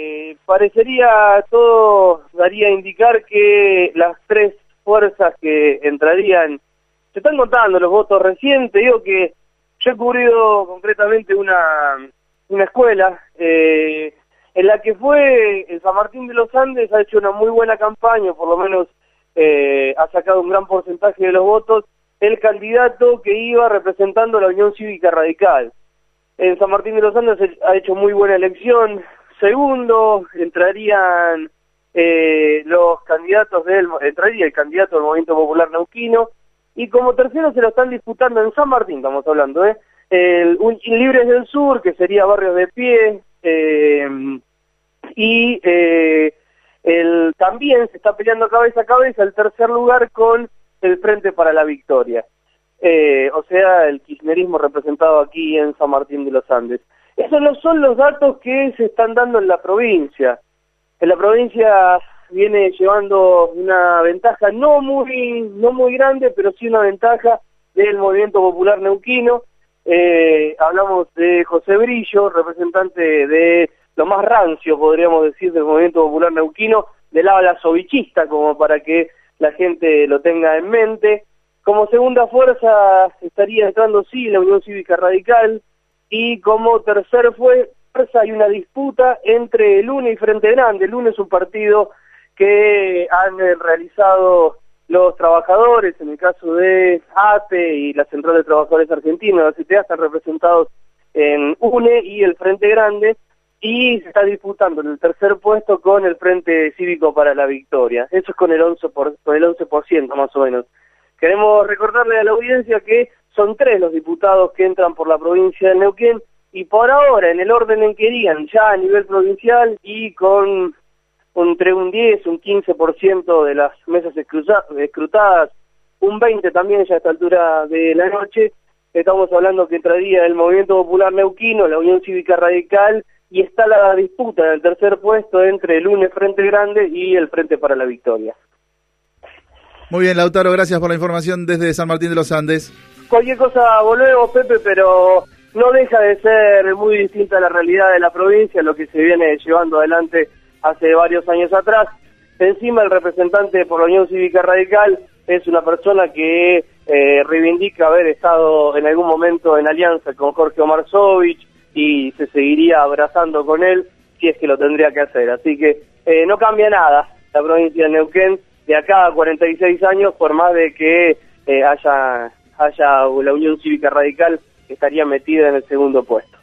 parecería, todo daría a indicar que las tres fuerzas que entrarían, se están contando los votos recién. Te digo que yo he cubrido concretamente una, una escuela eh, en la que fue el San Martín de los Andes, ha hecho una muy buena campaña, por lo menos eh, ha sacado un gran porcentaje de los votos, el candidato que iba representando a la Unión Cívica Radical. En San Martín de los Andes ha hecho muy buena elección. Segundo, entrarían eh, los candidatos del, entraría el candidato del Movimiento Popular Neuquino, y como tercero se lo están disputando en San Martín, estamos hablando, ¿eh? El, un, Libres del Sur, que sería Barrios de Pie, eh, y eh, el, también se está peleando cabeza a cabeza el tercer lugar con el Frente para la Victoria, eh, o sea, el kirchnerismo representado aquí en San Martín de los Andes. Esos no son los datos que se están dando en la provincia. En la provincia viene llevando una ventaja no muy no muy grande, pero sí una ventaja del Movimiento Popular Neuquino. Eh, hablamos de José Brillo, representante de lo más rancio, podríamos decir, del Movimiento Popular Neuquino, del ala sovichista, como para que la gente lo tenga en mente. Como segunda fuerza estaría entrando, sí, la Unión Cívica Radical, y como tercer fuerza hay una disputa entre el U N E y Frente Grande. El U N E es un partido que han eh, realizado los trabajadores, en el caso de A T E y la Central de Trabajadores Argentinos, la C T A, están representados en U N E y el Frente Grande, y se está disputando en el tercer puesto con el Frente Cívico para la Victoria. Eso es con el once por, con el once por ciento más o menos. Queremos recordarle a la audiencia que son tres los diputados que entran por la provincia de Neuquén, y por ahora, en el orden en que irían, ya a nivel provincial y con entre un diez, un quince por ciento de las mesas escrutadas, un veinte por ciento también ya a esta altura de la noche, estamos hablando que entraría el Movimiento Popular Neuquino, la Unión Cívica Radical, y está la disputa en el tercer puesto entre el U N E Frente Grande y el Frente para la Victoria. Muy bien, Lautaro, gracias por la información desde San Martín de los Andes. Cualquier cosa volvemos, Pepe, pero no deja de ser muy distinta a la realidad de la provincia, lo que se viene llevando adelante hace varios años atrás. Encima, el representante por la Unión Cívica Radical es una persona que eh, reivindica haber estado en algún momento en alianza con Jorge Omar Sovich, y se seguiría abrazando con él si es que lo tendría que hacer. Así que eh, no cambia nada la provincia de Neuquén de acá a cuarenta y seis años, por más de que eh, haya, haya la Unión Cívica Radical, que estaría metida en el segundo puesto.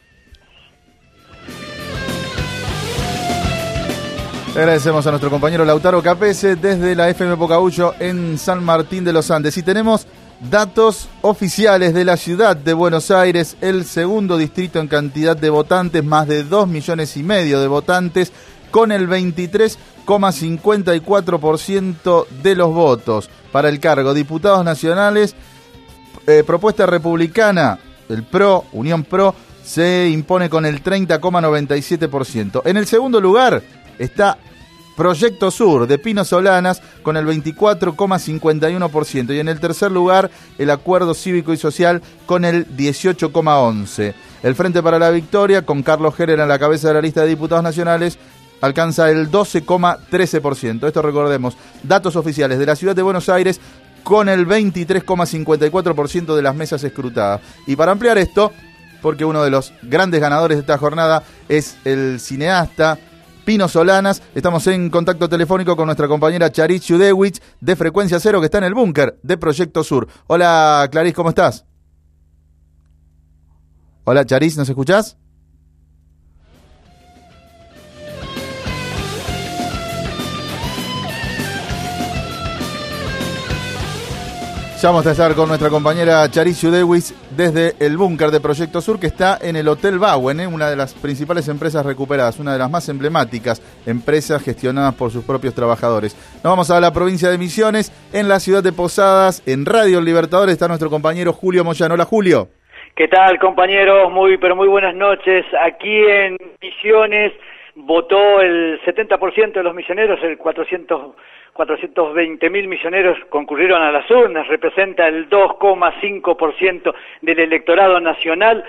Le agradecemos a nuestro compañero Lautaro Capese desde la F M Pocahucho en San Martín de los Andes. Y tenemos datos oficiales de la ciudad de Buenos Aires, el segundo distrito en cantidad de votantes, más de dos millones y medio de votantes, con el veintitrés coma cincuenta y cuatro por ciento de los votos para el cargo. Diputados nacionales, eh, propuesta republicana, el PRO, Unión PRO, se impone con el treinta coma noventa y siete por ciento. En el segundo lugar está Proyecto Sur de Pino Solanas con el veinticuatro coma cincuenta y uno por ciento, y en el tercer lugar el Acuerdo Cívico y Social con el dieciocho coma once por ciento. El Frente para la Victoria, con Carlos Herer a la cabeza de la lista de diputados nacionales, alcanza el doce coma trece por ciento. Esto, recordemos, datos oficiales de la ciudad de Buenos Aires, con el veintitrés coma cincuenta y cuatro por ciento de las mesas escrutadas. Y para ampliar esto, porque uno de los grandes ganadores de esta jornada es el cineasta Pino Solanas, estamos en contacto telefónico con nuestra compañera Charis Judewicz de Frecuencia Cero, que está en el búnker de Proyecto Sur. Hola, Clarice, ¿cómo estás? Hola, Charis, ¿nos escuchás? Ya vamos a estar con nuestra compañera Charis Judewicz desde el búnker de Proyecto Sur, que está en el Hotel Bauen, ¿eh? Una de las principales empresas recuperadas, una de las más emblemáticas empresas gestionadas por sus propios trabajadores. Nos vamos a la provincia de Misiones, en la ciudad de Posadas, en Radio El Libertador, está nuestro compañero Julio Moyano. Hola, Julio. ¿Qué tal, compañeros? Muy, pero muy buenas noches. Aquí en Misiones votó el setenta por ciento de los misioneros, el cuatrocientos veinte mil misioneros concurrieron a las urnas, representa el dos coma cinco por ciento del electorado nacional.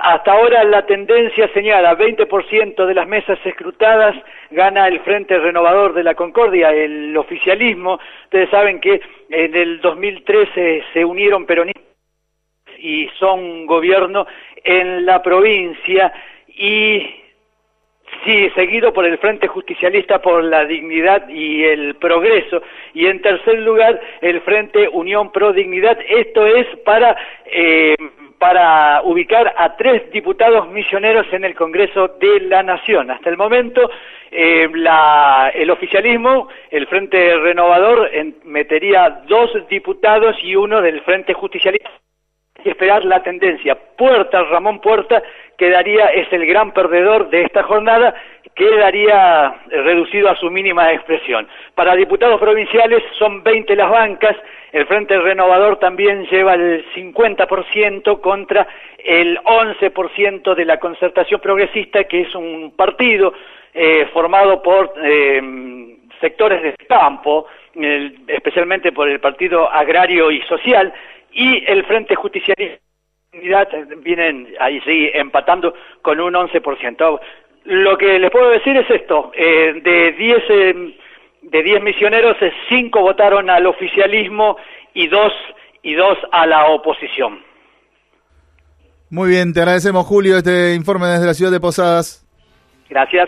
Hasta ahora la tendencia señala veinte por ciento de las mesas escrutadas gana el Frente Renovador de la Concordia, el oficialismo. Ustedes saben que en el dos mil trece se unieron peronistas y son gobierno en la provincia, y sí, seguido por el Frente Justicialista por la Dignidad y el Progreso, y en tercer lugar el Frente Unión Pro Dignidad. Esto es para eh, para ubicar a tres diputados misioneros en el Congreso de la Nación. Hasta el momento eh, la, el oficialismo, el Frente Renovador, en, metería dos diputados y uno del Frente Justicialista, y esperar la tendencia. Puerta, Ramón Puerta, quedaría, es el gran perdedor de esta jornada, quedaría reducido a su mínima expresión. Para diputados provinciales son veinte las bancas, el Frente Renovador también lleva el cincuenta por ciento contra el once por ciento de la Concertación Progresista, que es un partido eh, formado por eh, sectores del campo, el, especialmente por el Partido Agrario y Social, y el Frente Justicialista vienen ahí sí empatando con un once por ciento. Lo que les puedo decir es esto, eh, de diez eh, de diez misioneros, cinco votaron al oficialismo y dos y dos a la oposición. Muy bien, te agradecemos, Julio, este informe desde la ciudad de Posadas. Gracias.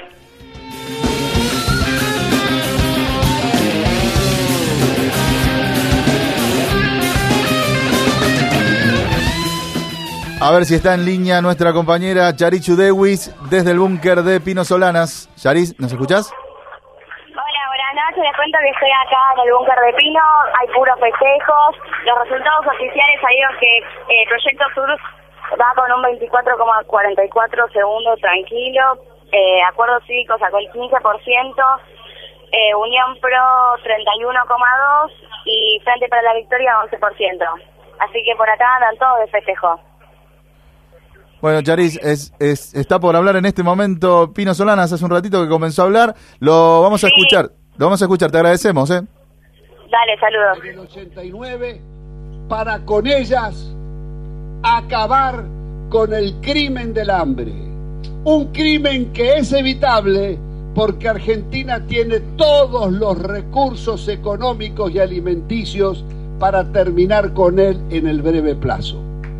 A ver si está en línea nuestra compañera Yaris Chudewis desde el búnker de Pino Solanas. Yaris, ¿nos escuchás? Hola, buenas noches. Les cuento que estoy acá en el búnker de Pino. Hay puros festejos. Los resultados oficiales salieron que eh, Proyecto Sur va con un veinticuatro coma cuarenta y cuatro segundos tranquilo. Eh, Acuerdo Cívico sacó el quince por ciento. Eh, Unión Pro treinta y uno coma dos por ciento y Frente para la Victoria once por ciento. Así que por acá andan todos de festejo. Bueno, Yaris, es, es, está por hablar en este momento Pino Solanas, hace un ratito que comenzó a hablar, lo vamos a sí. escuchar, lo vamos a escuchar, te agradecemos, ¿eh? Dale, saludos. En el ochenta y nueve, para con ellas acabar con el crimen del hambre, un crimen que es evitable porque Argentina tiene todos los recursos económicos y alimenticios para terminar con él en el breve plazo.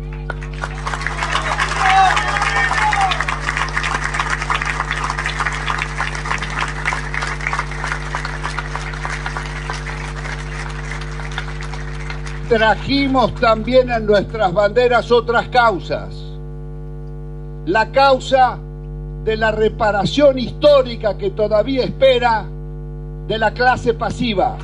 Trajimos también en nuestras banderas otras causas. La causa de la reparación histórica que todavía espera de la clase pasiva.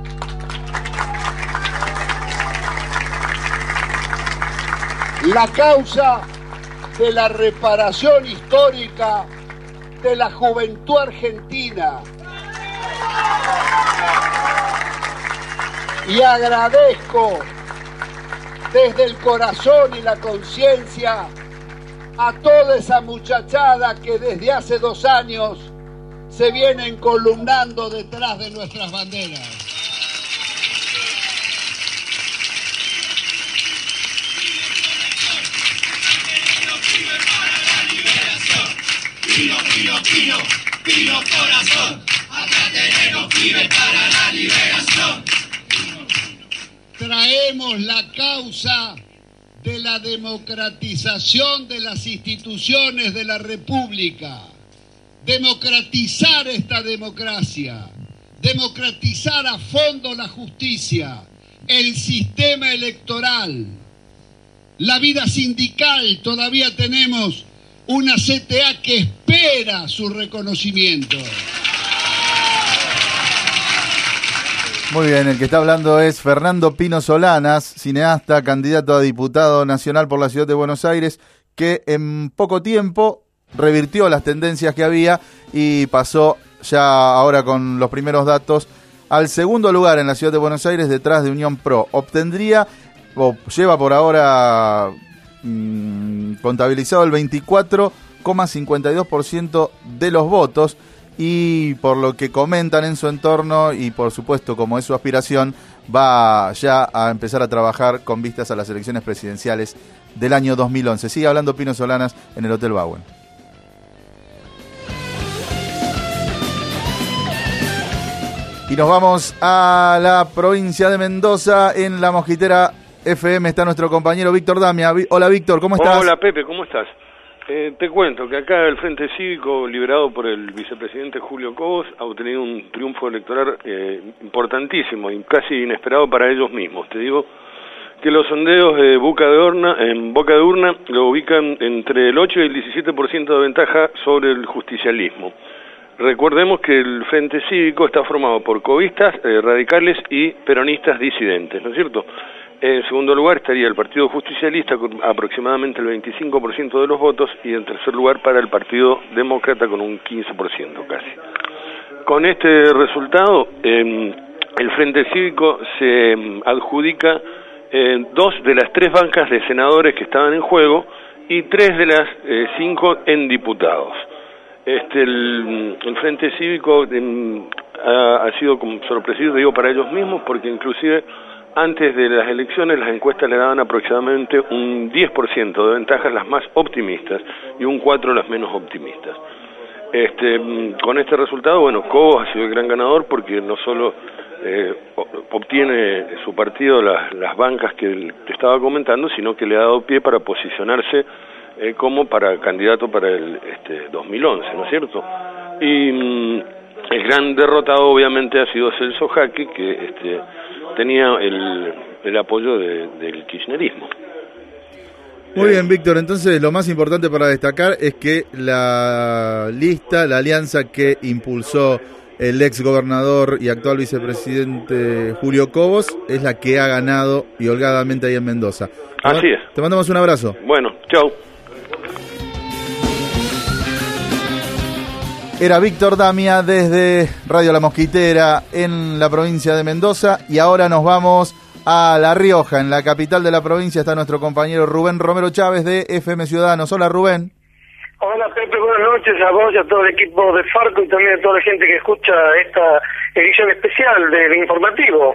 La causa de la reparación histórica de la juventud argentina. Y agradezco desde el corazón y la conciencia a toda esa muchachada que desde hace dos años se vienen columnando detrás de nuestras banderas. Pino, Pino, Pino, Pino corazón, acá tenemos pibes para la liberación. Traemos la causa de la democratización de las instituciones de la República, democratizar esta democracia, democratizar a fondo la justicia, el sistema electoral, la vida sindical. Todavía tenemos una C T A que espera su reconocimiento. Muy bien, el que está hablando es Fernando Pino Solanas, cineasta, candidato a diputado nacional por la ciudad de Buenos Aires, que en poco tiempo revirtió las tendencias que había y pasó ya ahora con los primeros datos al segundo lugar en la ciudad de Buenos Aires detrás de Unión Pro. Obtendría, o lleva por ahora mmm, contabilizado el veinticuatro coma cincuenta y dos por ciento de los votos y por lo que comentan en su entorno y por supuesto como es su aspiración, va ya a empezar a trabajar con vistas a las elecciones presidenciales del año dos mil once. Sigue hablando Pino Solanas en el Hotel Bauen. Y nos vamos a la provincia de Mendoza. En La Mosquitera F M está nuestro compañero Víctor Damia. Hola Víctor, ¿cómo estás? Hola Pepe, ¿cómo estás? Eh, te cuento que acá el Frente Cívico, liderado por el vicepresidente Julio Cobos, ha obtenido un triunfo electoral eh, importantísimo y casi inesperado para ellos mismos. Te digo que los sondeos de Boca de Urna, en Boca de Urna lo ubican entre el ocho y el diecisiete por ciento de ventaja sobre el justicialismo. Recordemos que el Frente Cívico está formado por cobistas, eh, radicales y peronistas disidentes, ¿no es cierto? En segundo lugar estaría el Partido Justicialista con aproximadamente el veinticinco por ciento de los votos y en tercer lugar para el Partido Demócrata con un quince por ciento casi. Con este resultado, eh, el Frente Cívico se eh, adjudica eh, dos de las tres bancas de senadores que estaban en juego y tres de las eh, cinco en diputados. Este, el, el Frente Cívico eh, ha, ha sido como sorpresivo, digo, para ellos mismos, porque inclusive antes de las elecciones las encuestas le daban aproximadamente un diez por ciento de ventajas las más optimistas y un cuatro por ciento las menos optimistas. Este, con este resultado, bueno, Cobos ha sido el gran ganador porque no solo eh, obtiene su partido las, las bancas que te estaba comentando, sino que le ha dado pie para posicionarse Eh, como para candidato para el este, dos mil once, ¿no es cierto? Y mm, el gran derrotado obviamente ha sido Celso Jaque, que este, tenía el, el apoyo de, del kirchnerismo. Muy bien, Víctor, entonces lo más importante para destacar es que la lista, la alianza que impulsó el ex gobernador y actual vicepresidente Julio Cobos es la que ha ganado y holgadamente ahí en Mendoza. Así es. Te mandamos un abrazo. Bueno, chau. Era Víctor Damia desde Radio La Mosquitera en la provincia de Mendoza y ahora nos vamos a La Rioja, en la capital de la provincia está nuestro compañero Rubén Romero Chávez de F M Ciudadanos. Hola Rubén. Hola Pepe, buenas noches a vos y a todo el equipo de Farco y también a toda la gente que escucha esta edición especial del informativo.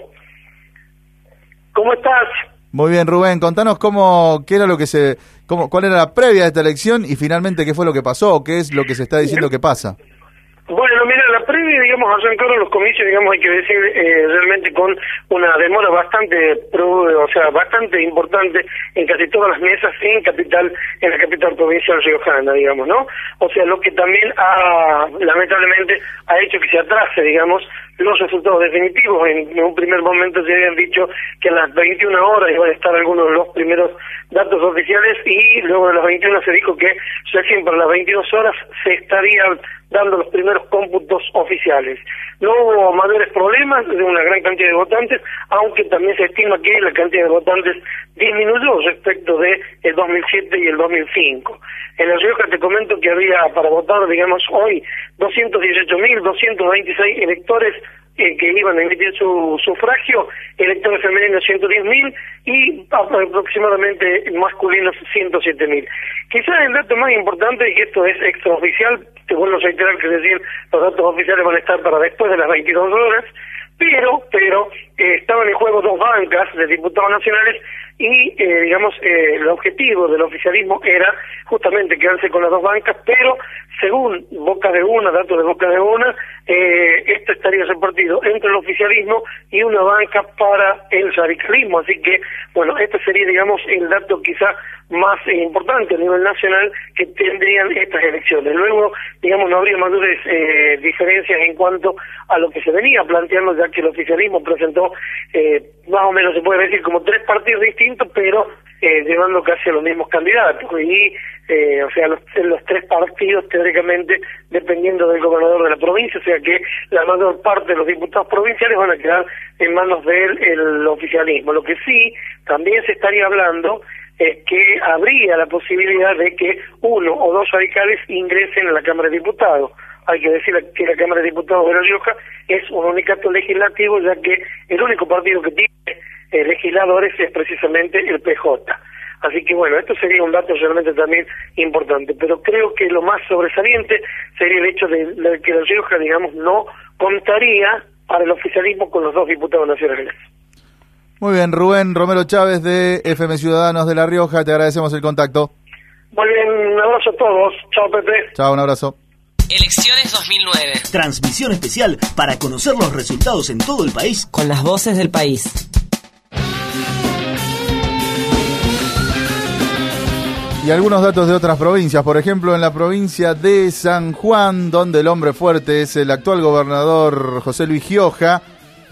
¿Cómo estás? Muy bien Rubén, contanos cómo, qué era lo que se, cómo, cuál era la previa de esta elección y finalmente qué fue lo que pasó o qué es lo que se está diciendo que pasa. Bueno, mira, la previa, digamos, arrancaron los comicios, digamos, hay que decir, eh, realmente con una demora bastante, o sea, bastante importante en casi todas las mesas en capital, en la capital provincial riojana, digamos, ¿no? O sea, lo que también ha, lamentablemente, ha hecho que se atrase, digamos, los resultados definitivos. En, en un primer momento se habían dicho que a las veintiuna horas iban a estar algunos de los primeros datos oficiales y luego de las veintiuna se dijo que recién para las veintidós horas se estarían dando los primeros cómputos oficiales. No hubo mayores problemas de una gran cantidad de votantes, aunque también se estima que la cantidad de votantes disminuyó respecto de el dos mil siete y el dos mil cinco. En La Rioja te comento que había para votar, digamos, hoy doscientos dieciocho mil doscientos veintiséis electores eh, que iban a emitir su sufragio, electores femeninos ciento diez mil y aproximadamente masculinos ciento siete mil. Quizás el dato más importante, y que esto es extraoficial, te vuelvo a reiterar que decir, los datos oficiales van a estar para después de las veintidós horas, pero pero eh, estaban en juego dos bancas de diputados nacionales y, eh, digamos, eh, el objetivo del oficialismo era justamente quedarse con las dos bancas, pero según Boca de Una, datos de Boca de Una, eh, esto estaría repartido entre el oficialismo y una banca para el radicalismo, así que, bueno, este sería, digamos, el dato quizá más eh, importante a nivel nacional que tendrían estas elecciones. Luego, digamos, no habría mayores eh, diferencias en cuanto a lo que se venía planteando, ya que el oficialismo presentó, eh, más o menos se puede decir, como tres partidos distintos, pero eh, llevando casi a los mismos candidatos. Y, eh, o sea, los, los tres partidos, teóricamente, dependiendo del gobernador de la provincia, o sea que la mayor parte de los diputados provinciales van a quedar en manos del el oficialismo. Lo que sí, también se estaría hablando es que habría la posibilidad de que uno o dos radicales ingresen a la Cámara de Diputados. Hay que decir que la Cámara de Diputados de La Rioja es un unicato legislativo, ya que el único partido que tiene eh, legisladores es precisamente el P J. Así que bueno, esto sería un dato realmente también importante, pero creo que lo más sobresaliente sería el hecho de, de que La Rioja, digamos, no contaría para el oficialismo con los dos diputados nacionales. Muy bien, Rubén Romero Chávez de F M Ciudadanos de La Rioja, te agradecemos el contacto. Muy bien, un abrazo a todos. Chao, Pepe. Chao, un abrazo. Elecciones dos mil nueve. Transmisión especial para conocer los resultados en todo el país con las voces del país. Y algunos datos de otras provincias, por ejemplo en la provincia de San Juan, donde el hombre fuerte es el actual gobernador José Luis Gioja.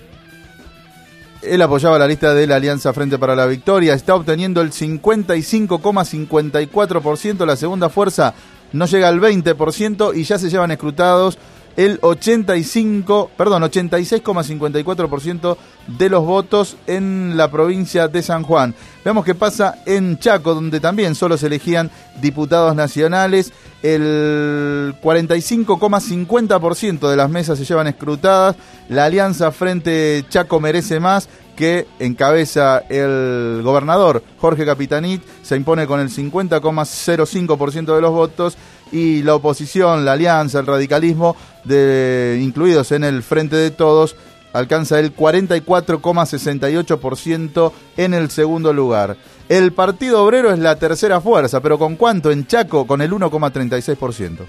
Él apoyaba la lista de la Alianza Frente para la Victoria, está obteniendo el cincuenta y cinco coma cincuenta y cuatro por ciento, la segunda fuerza no llega al veinte por ciento y ya se llevan escrutados el ochenta y cinco, perdón, ochenta y seis coma cincuenta y cuatro por ciento de los votos en la provincia de San Juan. Veamos qué pasa en Chaco, donde también solo se elegían diputados nacionales. El cuarenta y cinco coma cincuenta por ciento de las mesas se llevan escrutadas. La Alianza Frente Chaco Merece Más, que encabeza el gobernador Jorge Capitanich, se impone con el cincuenta coma cero cinco por ciento de los votos, y la oposición, la Alianza, el radicalismo, de, incluidos en el Frente de Todos, alcanza el cuarenta y cuatro coma sesenta y ocho por ciento en el segundo lugar. El Partido Obrero es la tercera fuerza, pero ¿con cuánto? En Chaco, con el uno coma treinta y seis por ciento.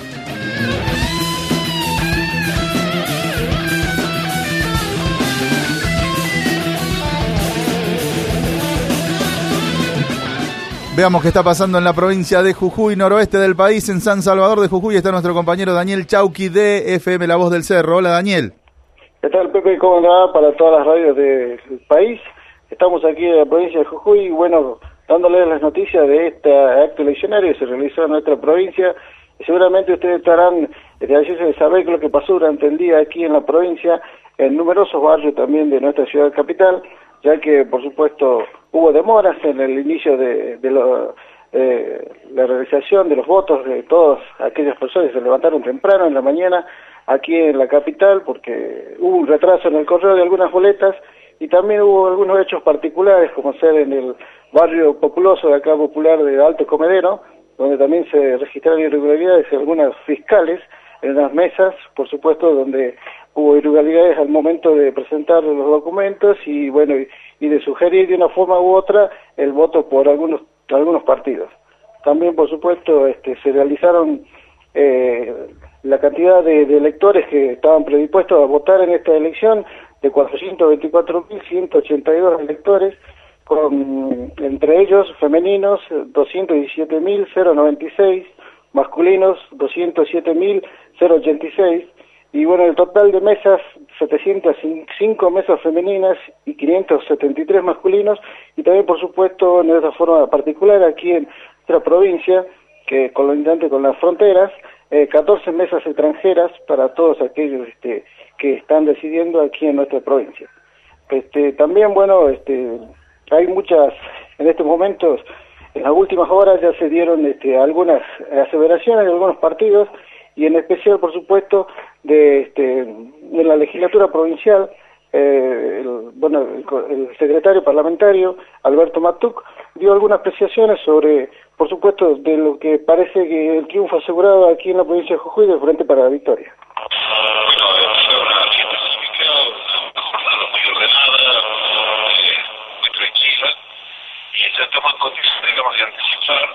Veamos qué está pasando en la provincia de Jujuy, noroeste del país. En San Salvador de Jujuy está nuestro compañero Daniel Chauqui de F M La Voz del Cerro. Hola, Daniel. ¿Qué tal, Pepe? ¿Cómo andaba para todas las radios del país? Estamos aquí en la provincia de Jujuy y, bueno, dándoles las noticias de este acto eleccionario que se realizó en nuestra provincia. Y seguramente ustedes estarán deseosos de saber lo que pasó durante el día aquí en la provincia, en numerosos barrios también de nuestra ciudad capital, ya que, por supuesto, hubo demoras en el inicio de, de lo, eh, la realización de los votos de todas aquellas personas que se levantaron temprano en la mañana aquí en la capital, porque hubo un retraso en el correo de algunas boletas y también hubo algunos hechos particulares, como ser en el barrio populoso de acá popular de Alto Comedero, donde también se registraron irregularidades en algunas fiscales en las mesas, por supuesto, donde hubo irregularidades al momento de presentar los documentos y, bueno, y, y de sugerir de una forma u otra el voto por algunos algunos partidos. También, por supuesto, este, se realizaron eh, la cantidad de, de electores que estaban predispuestos a votar en esta elección, de cuatrocientos veinticuatro mil ciento ochenta y dos electores, con entre ellos femeninos doscientos diecisiete mil noventa y seis, masculinos doscientos siete mil ochenta y seis, y bueno, el total de mesas, setecientas cinco mesas femeninas y quinientos setenta y tres masculinos, y también, por supuesto, en esa forma particular, aquí en nuestra provincia, que colindante con las fronteras, eh, catorce mesas extranjeras para todos aquellos este, que están decidiendo aquí en nuestra provincia. Este, también, bueno, este, hay muchas, en estos momentos, en las últimas horas ya se dieron este, algunas aseveraciones de algunos partidos, y en especial, por supuesto, de, este, de la legislatura provincial, eh, el, bueno, el, el secretario parlamentario, Alberto Matuc, dio algunas apreciaciones sobre, por supuesto, de lo que parece que el triunfo asegurado aquí en la provincia de Jujuy del Frente para la Victoria. Bueno, fue una fiesta pacífica, una jornada muy ordenada, eh, muy tranquila, y ya estamos en condiciones, digamos, de anticipar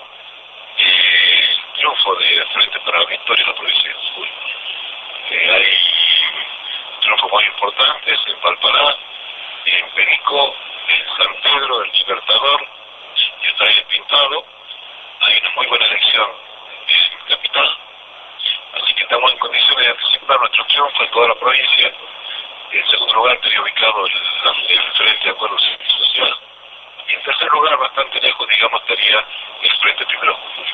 eh, el triunfo de Frente para la Victoria en la provincia de Jujuy. Eh, hay triunfos muy importantes en Palpará, en Perico, en San Pedro, el Libertador y el Trail Pintado. Hay una muy buena elección en Capital, así que estamos en condiciones de anticipar nuestro triunfo en toda la provincia. En segundo lugar estaría ubicado el, el Frente de Acuerdo Social, y en tercer lugar, bastante lejos, digamos, estaría el Frente Primero Jujuy.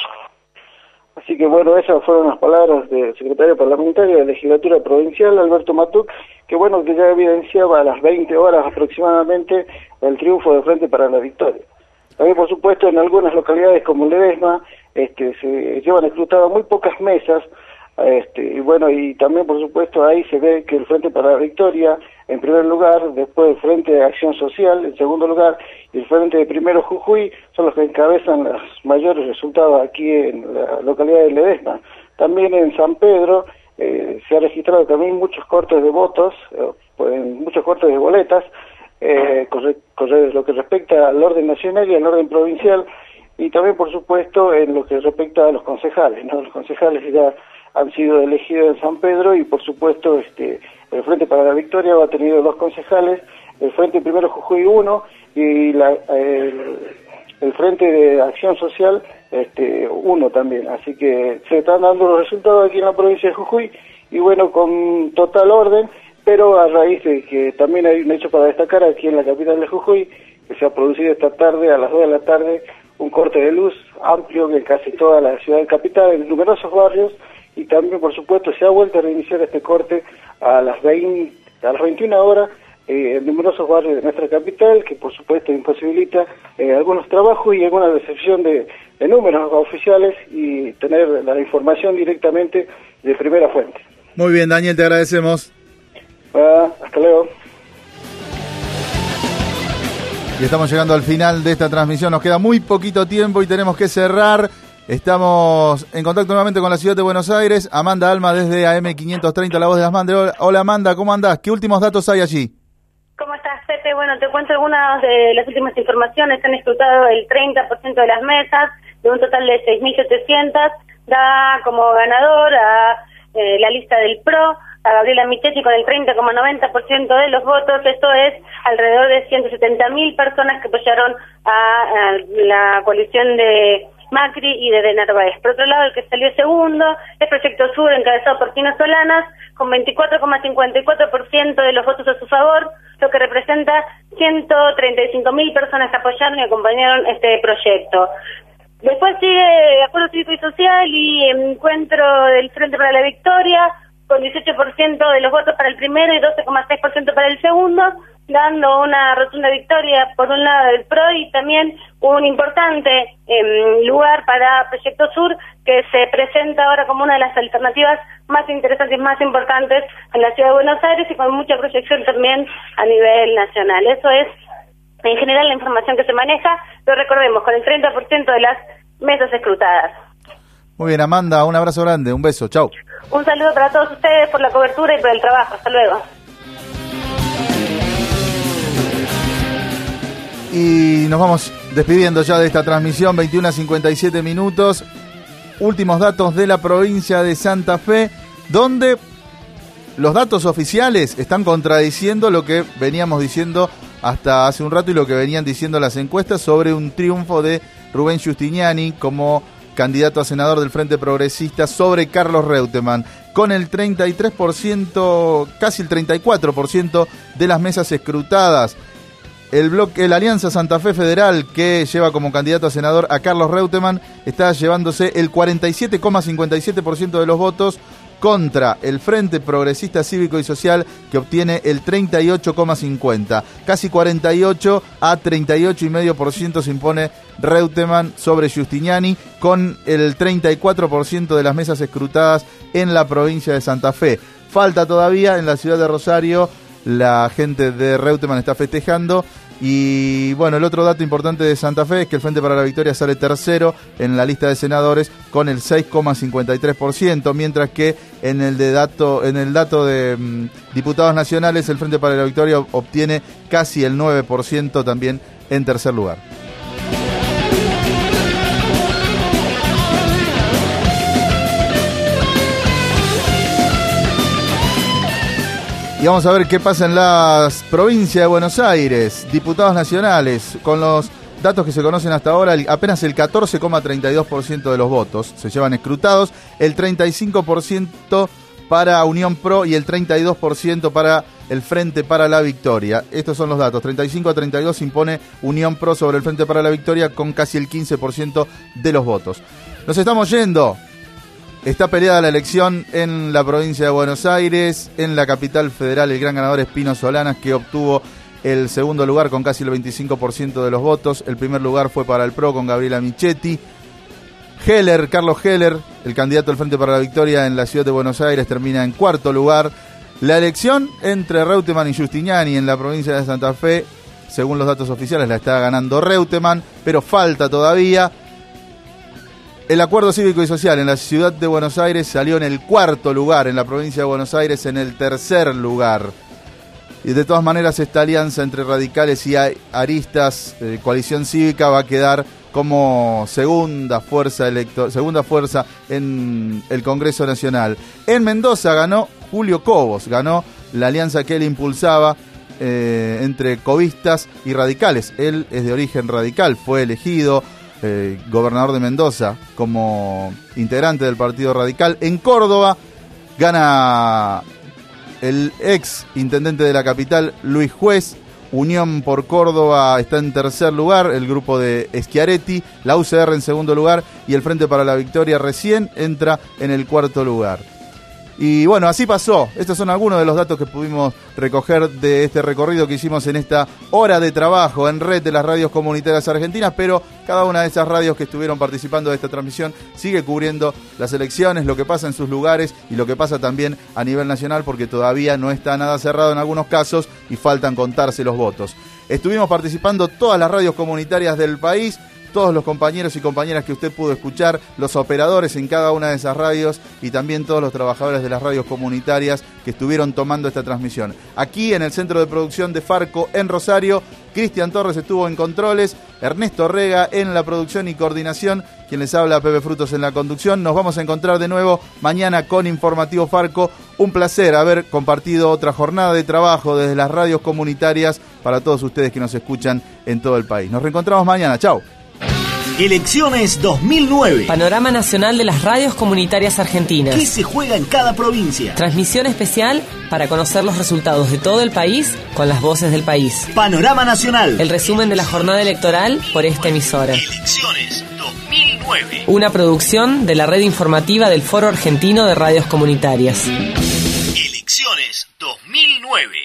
Así que bueno, esas fueron las palabras del secretario parlamentario de la legislatura provincial, Alberto Matuc, que bueno, que ya evidenciaba a las veinte horas aproximadamente el triunfo de Frente para la Victoria. También, por supuesto, en algunas localidades como Ledesma, este, se llevan escrutadas muy pocas mesas, Este, y bueno, y también por supuesto ahí se ve que el Frente para la Victoria en primer lugar, después el Frente de Acción Social en segundo lugar y el Frente de Primero Jujuy son los que encabezan los mayores resultados aquí en la localidad de Ledesma. También en San Pedro eh, se ha registrado también muchos cortes de votos, eh, muchos cortes de boletas, eh, con, con lo que respecta al orden nacional y al orden provincial, y también por supuesto en lo que respecta a los concejales, ¿no? Los concejales ya han sido elegidos en San Pedro y por supuesto este el Frente para la Victoria ha tenido dos concejales, el Frente Primero Jujuy uno y la, el, el Frente de Acción Social este uno también, así que se están dando los resultados aquí en la provincia de Jujuy y bueno, con total orden, pero a raíz de que también hay un hecho para destacar aquí en la capital de Jujuy, que se ha producido esta tarde a las dos de la tarde un corte de luz amplio en casi toda la ciudad capital, en numerosos barrios, y también por supuesto se ha vuelto a reiniciar este corte a las veinte, a las veintiuna horas eh, en numerosos barrios de nuestra capital, que por supuesto imposibilita eh, algunos trabajos y alguna recepción de, de números oficiales y tener la información directamente de primera fuente. Muy bien, Daniel, te agradecemos. Ah, hasta luego. Y estamos llegando al final de esta transmisión, nos queda muy poquito tiempo y tenemos que cerrar. Estamos en contacto nuevamente con la ciudad de Buenos Aires. Amanda Alma desde A M quinientos treinta, La Voz de Asmandre. Hola Amanda, ¿cómo andás? ¿Qué últimos datos hay allí? ¿Cómo estás, Pepe? Bueno, te cuento algunas de las últimas informaciones. Se han escrutado el treinta por ciento de las mesas, de un total de seis mil setecientos. Da como ganador a eh, la lista del P R O, a Gabriela Michetti con el treinta coma noventa por ciento de los votos. Esto es alrededor de ciento setenta mil personas que apoyaron a, a la coalición de Macri y de Narváez. Por otro lado, el que salió segundo es Proyecto Sur, encabezado por Tino Solanas, con veinticuatro coma cincuenta y cuatro por ciento de los votos a su favor, lo que representa ciento treinta y cinco mil personas que apoyaron y acompañaron este proyecto. Después sigue Acuerdo Cívico y Social y Encuentro del Frente para la Victoria, con dieciocho por ciento de los votos para el primero y doce coma seis por ciento para el segundo, dando una rotunda victoria por un lado del P R O y también un importante eh, lugar para Proyecto Sur, que se presenta ahora como una de las alternativas más interesantes y más importantes en la ciudad de Buenos Aires y con mucha proyección también a nivel nacional. Eso es en general la información que se maneja, pero recordemos, con el treinta por ciento de las mesas escrutadas. Muy bien, Amanda, un abrazo grande, un beso, chau. Un saludo para todos ustedes por la cobertura y por el trabajo. Hasta luego. Y nos vamos despidiendo ya de esta transmisión, veintiuna cincuenta y siete minutos. Últimos datos de la provincia de Santa Fe, donde los datos oficiales están contradiciendo lo que veníamos diciendo hasta hace un rato y lo que venían diciendo las encuestas sobre un triunfo de Rubén Giustiniani como candidato a senador del Frente Progresista sobre Carlos Reutemann, con el treinta y tres por ciento, casi el treinta y cuatro por ciento de las mesas escrutadas. El bloque, la Alianza Santa Fe Federal, que lleva como candidato a senador a Carlos Reutemann, está llevándose el cuarenta y siete coma cincuenta y siete por ciento de los votos, contra el Frente Progresista Cívico y Social, que obtiene el treinta y ocho coma cincuenta. Casi cuarenta y ocho a treinta y ocho coma cinco por ciento se impone Reutemann sobre Giustiniani, con el treinta y cuatro por ciento de las mesas escrutadas en la provincia de Santa Fe. Falta todavía en la ciudad de Rosario, la gente de Reutemann está festejando. Y bueno, el otro dato importante de Santa Fe es que el Frente para la Victoria sale tercero en la lista de senadores con el seis coma cincuenta y tres por ciento, mientras que en el de dato en el dato de mmm, diputados nacionales el Frente para la Victoria obtiene casi el nueve por ciento también en tercer lugar. Y vamos a ver qué pasa en la provincia de Buenos Aires. Diputados nacionales, con los datos que se conocen hasta ahora, apenas el catorce coma treinta y dos por ciento de los votos se llevan escrutados, el treinta y cinco por ciento para Unión Pro y el treinta y dos por ciento para el Frente para la Victoria. Estos son los datos, treinta y cinco a treinta y dos impone Unión Pro sobre el Frente para la Victoria con casi el quince por ciento de los votos. Nos estamos yendo. Está peleada la elección en la provincia de Buenos Aires, en la capital federal el gran ganador es Tino Solanas, que obtuvo el segundo lugar con casi el veinticinco por ciento de los votos. El primer lugar fue para el P R O con Gabriela Michetti. Heller, Carlos Heller, el candidato del Frente para la Victoria en la ciudad de Buenos Aires, termina en cuarto lugar. La elección entre Reutemann y Giustiniani en la provincia de Santa Fe, según los datos oficiales, la está ganando Reutemann, pero falta todavía. El acuerdo cívico y social en la ciudad de Buenos Aires salió en el cuarto lugar, en la provincia de Buenos Aires en el tercer lugar. Y de todas maneras esta alianza entre radicales y aristas, eh, coalición cívica, va a quedar como segunda fuerza electo- segunda fuerza en el Congreso Nacional. En Mendoza ganó Julio Cobos, ganó la alianza que él impulsaba eh, entre covistas y radicales. Él es de origen radical, fue elegido Eh, gobernador de Mendoza como integrante del Partido Radical. En Córdoba gana el ex intendente de la capital, Luis Juez. Unión por Córdoba está en tercer lugar, el grupo de Schiaretti, la U C R en segundo lugar y el Frente para la Victoria recién entra en el cuarto lugar. Y bueno, así pasó. Estos son algunos de los datos que pudimos recoger de este recorrido que hicimos en esta hora de trabajo en red de las radios comunitarias argentinas, pero cada una de esas radios que estuvieron participando de esta transmisión sigue cubriendo las elecciones, lo que pasa en sus lugares y lo que pasa también a nivel nacional, porque todavía no está nada cerrado en algunos casos y faltan contarse los votos. Estuvimos participando todas las radios comunitarias del país, todos los compañeros y compañeras que usted pudo escuchar, los operadores en cada una de esas radios y también todos los trabajadores de las radios comunitarias que estuvieron tomando esta transmisión. Aquí en el centro de producción de Farco en Rosario, Cristian Torres estuvo en controles, Ernesto Rega en la producción y coordinación, quien les habla, Pepe Frutos en la conducción. Nos vamos a encontrar de nuevo mañana con Informativo Farco. Un placer haber compartido otra jornada de trabajo desde las radios comunitarias para todos ustedes que nos escuchan en todo el país. Nos reencontramos mañana. Chau. Elecciones dos mil nueve. Panorama nacional de las radios comunitarias argentinas. ¿Qué se juega en cada provincia? Transmisión especial para conocer los resultados de todo el país con las voces del país. Panorama nacional. El resumen de la jornada electoral por esta emisora. Elecciones dos mil nueve. Una producción de la red informativa del Foro Argentino de Radios Comunitarias. Elecciones dos mil nueve.